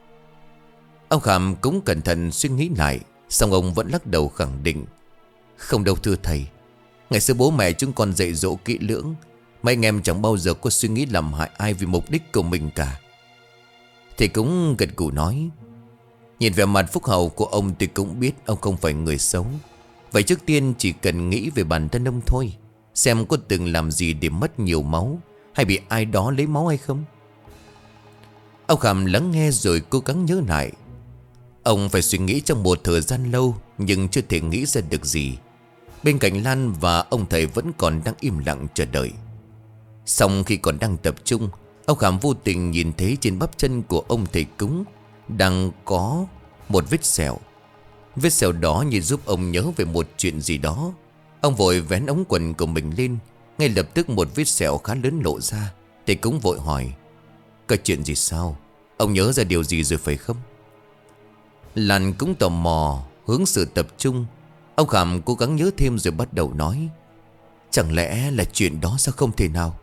Ông Khảm cũng cẩn thận suy nghĩ lại, xong ông vẫn lắc đầu khẳng định: không đâu thưa thầy. Ngày xưa bố mẹ chúng con dạy dỗ kỹ lưỡng, mấy anh em chẳng bao giờ có suy nghĩ làm hại ai vì mục đích của mình cả. Thì cũng gật gù nói: nhìn vẻ mặt phúc hậu của ông thì cũng biết ông không phải người xấu. Vậy trước tiên chỉ cần nghĩ về bản thân ông thôi, xem có từng làm gì để mất nhiều máu, hay bị ai đó lấy máu hay không. Ông Khảm lắng nghe rồi cố gắng nhớ lại. Ông phải suy nghĩ trong một thời gian lâu, nhưng chưa thể nghĩ ra được gì. Bên cạnh Lan và ông thầy vẫn còn đang im lặng chờ đợi. Xong khi còn đang tập trung, ông Khảm vô tình nhìn thấy trên bắp chân của ông thầy cúng đang có một vết sẹo. Vết sẹo đó như giúp ông nhớ về một chuyện gì đó. Ông vội vén ống quần của mình lên. Ngay lập tức một vết sẹo khá lớn lộ ra. Thầy cúng vội hỏi: "Có chuyện gì sao? Ông nhớ ra điều gì rồi phải không?" Lan cũng tò mò hướng sự tập trung. Ông Khảm cố gắng nhớ thêm rồi bắt đầu nói: "Chẳng lẽ là chuyện đó sao không thể nào?"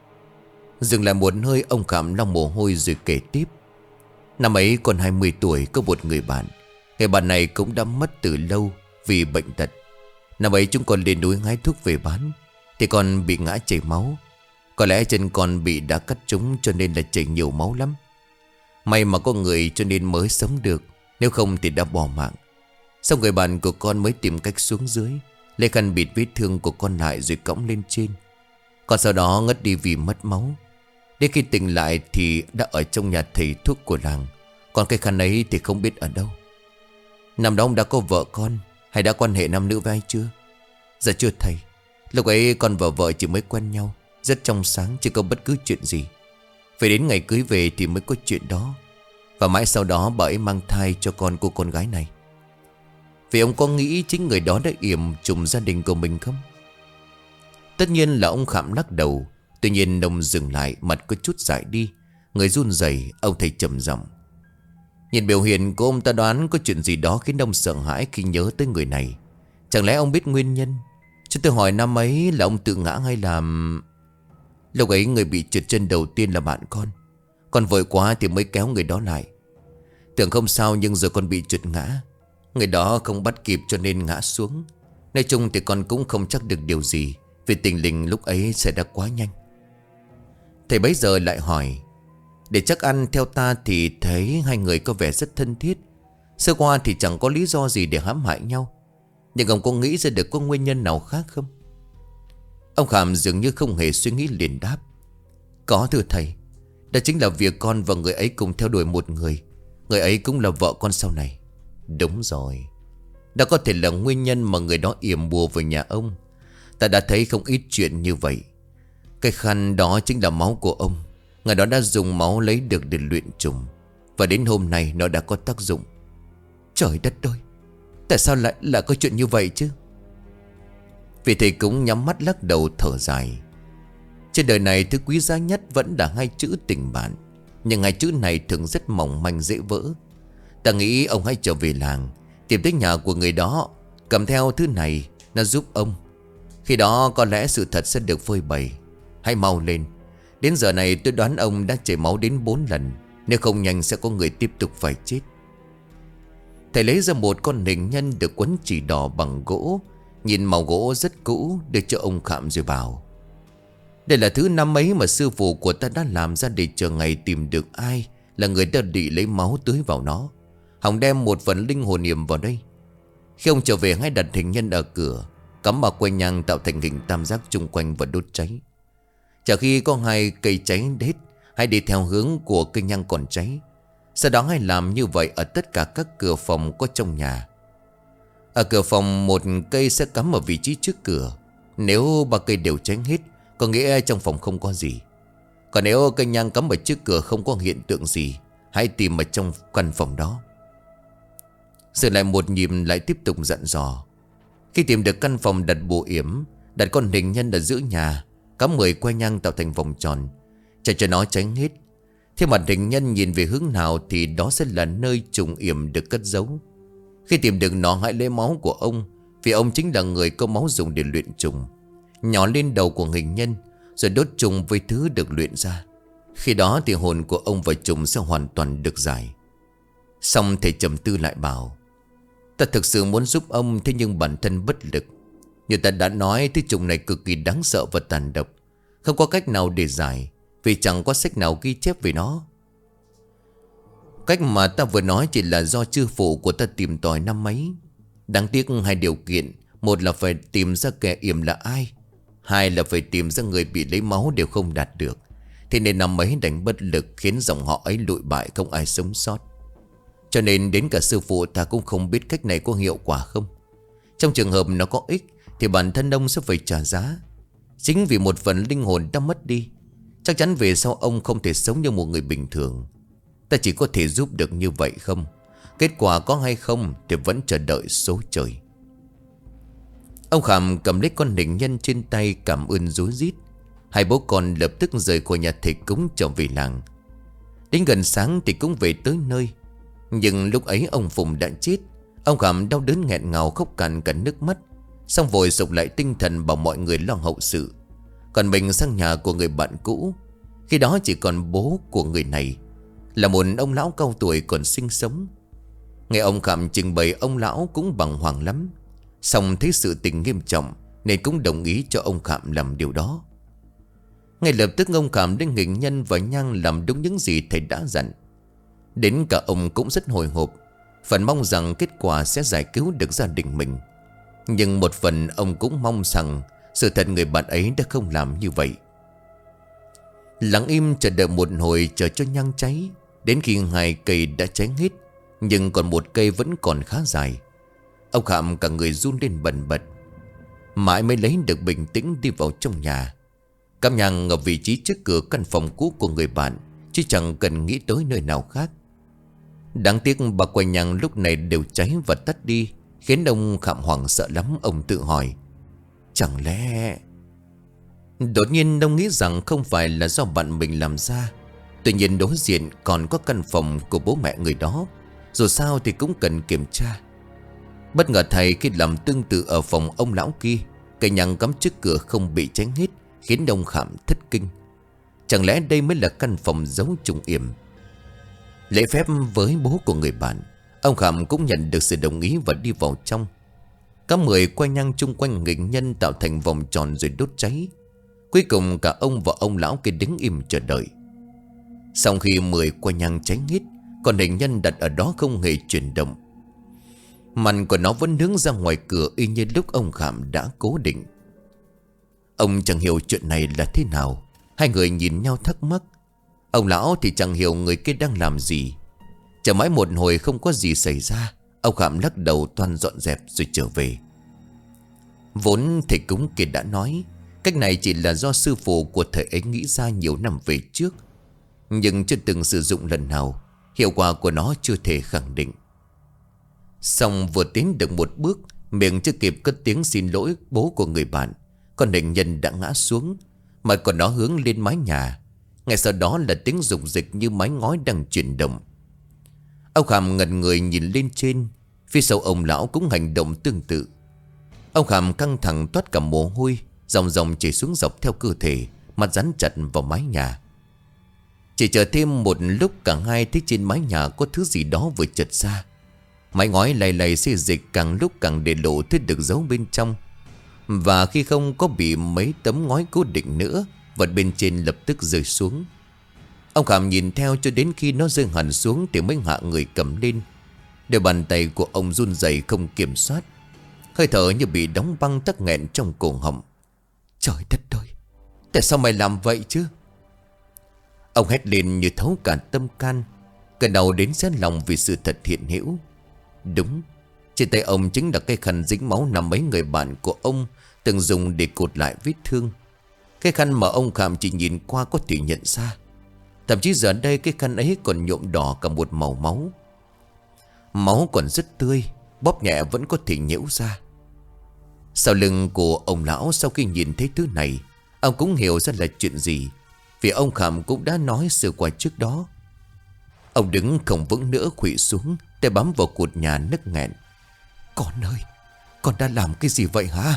Dừng lại một hơi, ông Khảm lau mồ hôi rồi kể tiếp: "Năm ấy còn hai mươi tuổi, có một người bạn. Người bạn này cũng đã mất từ lâu vì bệnh tật. Năm ấy chúng con lên núi hái thuốc về bán, thì con bị ngã chảy máu. Có lẽ chân con bị đá cắt trúng cho nên là chảy nhiều máu lắm. May mà có người cho nên mới sống được, nếu không thì đã bỏ mạng. Xong người bạn của con mới tìm cách xuống dưới, lấy khăn bịt vết thương của con lại rồi cõng lên trên. Còn sau đó ngất đi vì mất máu. Đến khi tỉnh lại thì đã ở trong nhà thầy thuốc của làng. Còn cái khăn ấy thì không biết ở đâu. Năm đó ông đã có vợ con hay đã quan hệ nam nữ với ai chưa?" "Dạ chưa thầy. Lúc ấy con và vợ chỉ mới quen nhau, rất trong sáng, chưa có bất cứ chuyện gì. Phải đến ngày cưới về thì mới có chuyện đó. Và mãi sau đó bà ấy mang thai cho con cô con gái này." "Vì ông có nghĩ chính người đó đã yểm trùng gia đình của mình không?" Tất nhiên là ông Khảm lắc đầu. Tuy nhiên ông dừng lại, mặt có chút dại đi, người run rẩy. Ông thầy trầm giọng: "Nhìn biểu hiện của ông ta đoán có chuyện gì đó khiến ông sợ hãi khi nhớ tới người này. Chẳng lẽ ông biết nguyên nhân? Chứ tôi hỏi năm ấy là ông tự ngã hay là..." "Lúc ấy người bị trượt chân đầu tiên là bạn con. Con vội quá thì mới kéo người đó lại. Tưởng không sao nhưng rồi con bị trượt ngã. Người đó không bắt kịp cho nên ngã xuống. Nói chung thì con cũng không chắc được điều gì, vì tình hình lúc ấy xảy ra quá nhanh." Thầy bấy giờ lại hỏi: "Để chắc ăn, theo ta thì thấy hai người có vẻ rất thân thiết. Sơ qua thì chẳng có lý do gì để hãm hại nhau. Nhưng ông có nghĩ ra được có nguyên nhân nào khác không?" Ông Khảm dường như không hề suy nghĩ liền đáp: "Có thưa thầy. Đó chính là việc con và người ấy cùng theo đuổi một người. Người ấy cũng là vợ con sau này." "Đúng rồi. Đó có thể là nguyên nhân mà người đó yểm bùa vào nhà ông. Ta đã thấy không ít chuyện như vậy. Cái khăn đó chính là máu của ông. Người đó đã dùng máu lấy được để luyện trùng. Và đến hôm nay nó đã có tác dụng." "Trời đất ơi! Tại sao lại là có chuyện như vậy chứ?" Vì thầy cũng nhắm mắt lắc đầu thở dài. Trên đời này thứ quý giá nhất vẫn là hai chữ tình bạn. Nhưng hai chữ này thường rất mỏng manh dễ vỡ. Ta nghĩ ông hãy trở về làng, tìm tới nhà của người đó, cầm theo thứ này, nó giúp ông. Khi đó có lẽ sự thật sẽ được phơi bày. Hãy mau lên. Đến giờ này tôi đoán ông đã chảy máu đến bốn lần. Nếu không nhanh sẽ có người tiếp tục phải chết." Thầy lấy ra một con hình nhân được quấn chỉ đỏ bằng gỗ. Nhìn màu gỗ rất cũ, đưa cho ông Khảm rồi bảo: "Đây là thứ năm ấy mà sư phụ của ta đã làm ra để chờ ngày tìm được ai là người đã đi lấy máu tưới vào nó. Hòng đem một phần linh hồn niệm vào đây. Khi ông trở về hãy đặt hình nhân ở cửa, cắm vào que nhang tạo thành hình tam giác chung quanh và đốt cháy. Chả khi có hai cây cháy hết, hãy đi theo hướng của cây nhang còn cháy. Sau đó hãy làm như vậy ở tất cả các cửa phòng có trong nhà. Ở cửa phòng một cây sẽ cắm ở vị trí trước cửa. Nếu ba cây đều cháy hết, có nghĩa trong phòng không có gì. Còn nếu cây nhang cắm ở trước cửa không có hiện tượng gì, hãy tìm ở trong căn phòng đó." Rồi lại một nhịp lại tiếp tục dặn dò: "Khi tìm được căn phòng đặt bùa yểm, đặt con hình nhân ở giữa nhà, cắm mười que nhang tạo thành vòng tròn, chạy cho nó cháy hết. Thế mặt hình nhân nhìn về hướng nào thì đó sẽ là nơi trùng yểm được cất giấu. Khi tìm được nó hãy lấy máu của ông, vì ông chính là người có máu dùng để luyện trùng, nhỏ lên đầu của hình nhân, rồi đốt trùng với thứ được luyện ra. Khi đó thì hồn của ông và trùng sẽ hoàn toàn được giải." Xong thầy trầm tư lại bảo: "Ta thực sự muốn giúp ông, thế nhưng bản thân bất lực. Như ta đã nói, thứ trùng này cực kỳ đáng sợ và tàn độc. Không có cách nào để giải, vì chẳng có sách nào ghi chép về nó. Cách mà ta vừa nói chỉ là do chư phụ của ta tìm tòi năm mấy. Đáng tiếc hai điều kiện: một là phải tìm ra kẻ yểm là ai, hai là phải tìm ra người bị lấy máu đều không đạt được. Thì nên năm ấy đành bất lực, khiến dòng họ ấy lụi bại, không ai sống sót. Cho nên đến cả sư phụ ta cũng không biết cách này có hiệu quả không. Trong trường hợp nó có ích thì bản thân ông sẽ phải trả giá. Chính vì một phần linh hồn đã mất đi, chắc chắn về sau ông không thể sống như một người bình thường. Ta chỉ có thể giúp được như vậy không. Kết quả có hay không thì vẫn chờ đợi số trời. Ông Khảm cầm lấy con hình nhân trên tay, cảm ơn rối rít. Hai bố con lập tức rời khỏi nhà thầy cúng trở về làng. Đến gần sáng thì cũng về tới nơi. Nhưng lúc ấy ông Phùng đã chết. Ông Khảm đau đớn nghẹn ngào, khóc cạn cả nước mắt. Xong vội sục lại tinh thần bảo mọi người lo hậu sự. Còn mình sang nhà của người bạn cũ. Khi đó chỉ còn bố của người này, là một ông lão cao tuổi còn sinh sống. Nghe ông Khảm trình bày, ông lão cũng bàng hoàng lắm. Xong thấy sự tình nghiêm trọng nên cũng đồng ý cho ông Khảm làm điều đó. Ngay lập tức ông Khảm đến nghịch nhân và nhang làm đúng những gì thầy đã dặn. Đến cả ông cũng rất hồi hộp, phần mong rằng kết quả sẽ giải cứu được gia đình mình. Nhưng một phần ông cũng mong rằng sự thật người bạn ấy đã không làm như vậy. Lặng im chờ đợi một hồi, chờ cho nhang cháy. Đến khi hai cây đã cháy hết, nhưng còn một cây vẫn còn khá dài. Ông Khảm cả người run lên bần bật, mãi mới lấy được bình tĩnh đi vào trong nhà. Cắm nhang ở vị trí trước cửa căn phòng cũ của người bạn, chứ chẳng cần nghĩ tới nơi nào khác. Đáng tiếc bà quầy nhang lúc này đều cháy và tắt đi, khiến ông Khảm hoảng sợ lắm. Ông tự hỏi, chẳng lẽ... Đột nhiên ông nghĩ rằng không phải là do bạn mình làm ra. Tuy nhiên đối diện còn có căn phòng của bố mẹ người đó, dù sao thì cũng cần kiểm tra. Bất ngờ thầy khi làm tương tự ở phòng ông lão kia, cây nhang cắm trước cửa không bị cháy hết, khiến ông Khảm thất kinh. Chẳng lẽ đây mới là căn phòng giấu trùng yểm? Lễ phép với bố của người bạn, ông Khảm cũng nhận được sự đồng ý và đi vào trong. Các mười quay nhang chung quanh nghịch nhân tạo thành vòng tròn rồi đốt cháy. Cuối cùng cả ông và ông lão kia đứng im chờ đợi. Sau khi mười quay nhang cháy hết, còn hình nhân đặt ở đó không hề chuyển động. Mặt của nó vẫn hướng ra ngoài cửa, y như lúc ông Khảm đã cố định. Ông chẳng hiểu chuyện này là thế nào. Hai người nhìn nhau thắc mắc. Ông lão thì chẳng hiểu người kia đang làm gì. Chờ mãi một hồi không có gì xảy ra, ông Khảm lắc đầu toan dọn dẹp rồi trở về. Vốn thầy cúng kia đã nói cách này chỉ là do sư phụ của thầy ấy nghĩ ra nhiều năm về trước, nhưng chưa từng sử dụng lần nào. Hiệu quả của nó chưa thể khẳng định. Xong vừa tiến được một bước, miệng chưa kịp cất tiếng xin lỗi bố của người bạn, con hình nhân đã ngã xuống, mà còn nó hướng lên mái nhà. Ngay sau đó là tiếng rục rịch như mái ngói đang chuyển động. Ông Khảm ngẩn người nhìn lên trên. Phía sau ông lão cũng hành động tương tự. Ông Khảm căng thẳng toát cả mồ hôi, dòng dòng chảy xuống dọc theo cơ thể, mặt dán chặt vào mái nhà. Chỉ chờ thêm một lúc, cả hai thấy trên mái nhà có thứ gì đó vừa chật ra. Mái ngói lầy lầy xê dịch càng lúc càng để lộ thứ được giấu bên trong. Và khi không có bị mấy tấm ngói cố định nữa, vật bên trên lập tức rơi xuống. Ông Khảm nhìn theo cho đến khi nó rơi hẳn xuống thì mới hạ người cầm lên. Đôi bàn tay của ông run rẩy không kiểm soát, hơi thở như bị đóng băng tắc nghẹn trong cổ họng. Trời đất ơi, tại sao mày làm vậy chứ? Ông hét lên như thấu cả tâm can, cơn đau đến xé lòng vì sự thật hiện hữu. Đúng, trên tay ông chính là cây khăn dính máu nằm mấy người bạn của ông từng dùng để cột lại vết thương. Cái khăn mà ông Khảm chỉ nhìn qua có thể nhận ra. Thậm chí giờ đây cái khăn ấy còn nhuộm đỏ cả một màu máu. Máu còn rất tươi, bóp nhẹ vẫn có thể nhễu ra. Sau lưng của ông lão sau khi nhìn thấy thứ này, ông cũng hiểu ra là chuyện gì, vì ông Khảm cũng đã nói sơ qua trước đó. Ông đứng không vững nữa, khuỵu xuống, tay bám vào cột nhà nức nghẹn. Con ơi, con đã làm cái gì vậy hả?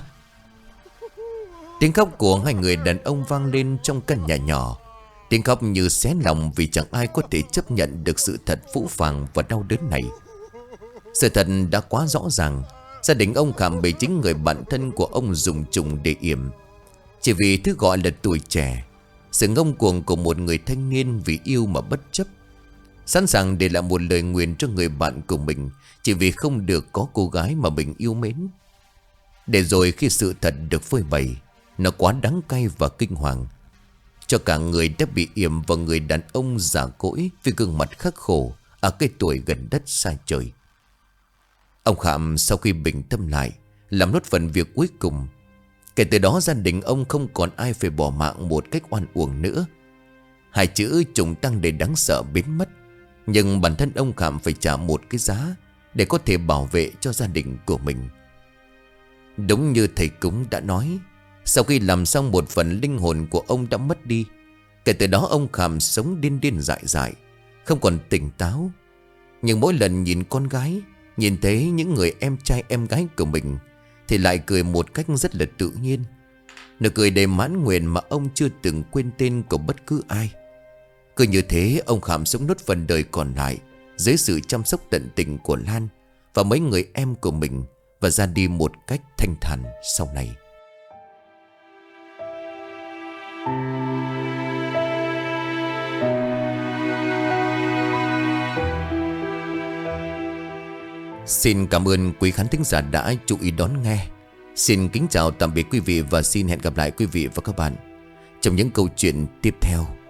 Tiếng khóc của hai người đàn ông vang lên trong căn nhà nhỏ. Tiếng khóc như xé lòng vì chẳng ai có thể chấp nhận được sự thật phũ phàng và đau đớn này. Sự thật đã quá rõ ràng. Gia đình ông Khảm bị chính người bạn thân của ông dùng trùng để yểm. Chỉ vì thứ gọi là tuổi trẻ, sự ngông cuồng của một người thanh niên vì yêu mà bất chấp, sẵn sàng để lại một lời nguyền cho người bạn của mình, chỉ vì không được có cô gái mà mình yêu mến. Để rồi khi sự thật được phơi bày, nó quá đắng cay và kinh hoàng. cho cả người đã bị yểm vào người đàn ông già cỗi với gương mặt khắc khổ ở cái tuổi gần đất xa trời. Ông Khảm sau khi bình tâm lại, làm nốt phần việc cuối cùng. Kể từ đó gia đình ông không còn ai phải bỏ mạng một cách oan uổng nữa. Hai chữ trùng tăng đầy đáng sợ biến mất. Nhưng bản thân ông Khảm phải trả một cái giá để có thể bảo vệ cho gia đình của mình. Đúng như thầy cúng đã nói, sau khi làm xong một phần, linh hồn của ông đã mất đi. Kể từ đó ông Khảm sống điên điên dại dại, không còn tỉnh táo. Nhưng mỗi lần nhìn con gái, nhìn thấy những người em trai em gái của mình, thì lại cười một cách rất là tự nhiên. Nụ cười đầy mãn nguyện mà ông chưa từng quên tên của bất cứ ai. Cứ như thế ông Khảm sống nốt phần đời còn lại dưới sự chăm sóc tận tình của Lan và mấy người em của mình, và ra đi một cách thanh thản sau này. Xin cảm ơn quý khán thính giả đã chú ý đón nghe. Xin kính chào tạm biệt quý vị và xin hẹn gặp lại quý vị và các bạn trong những câu chuyện tiếp theo.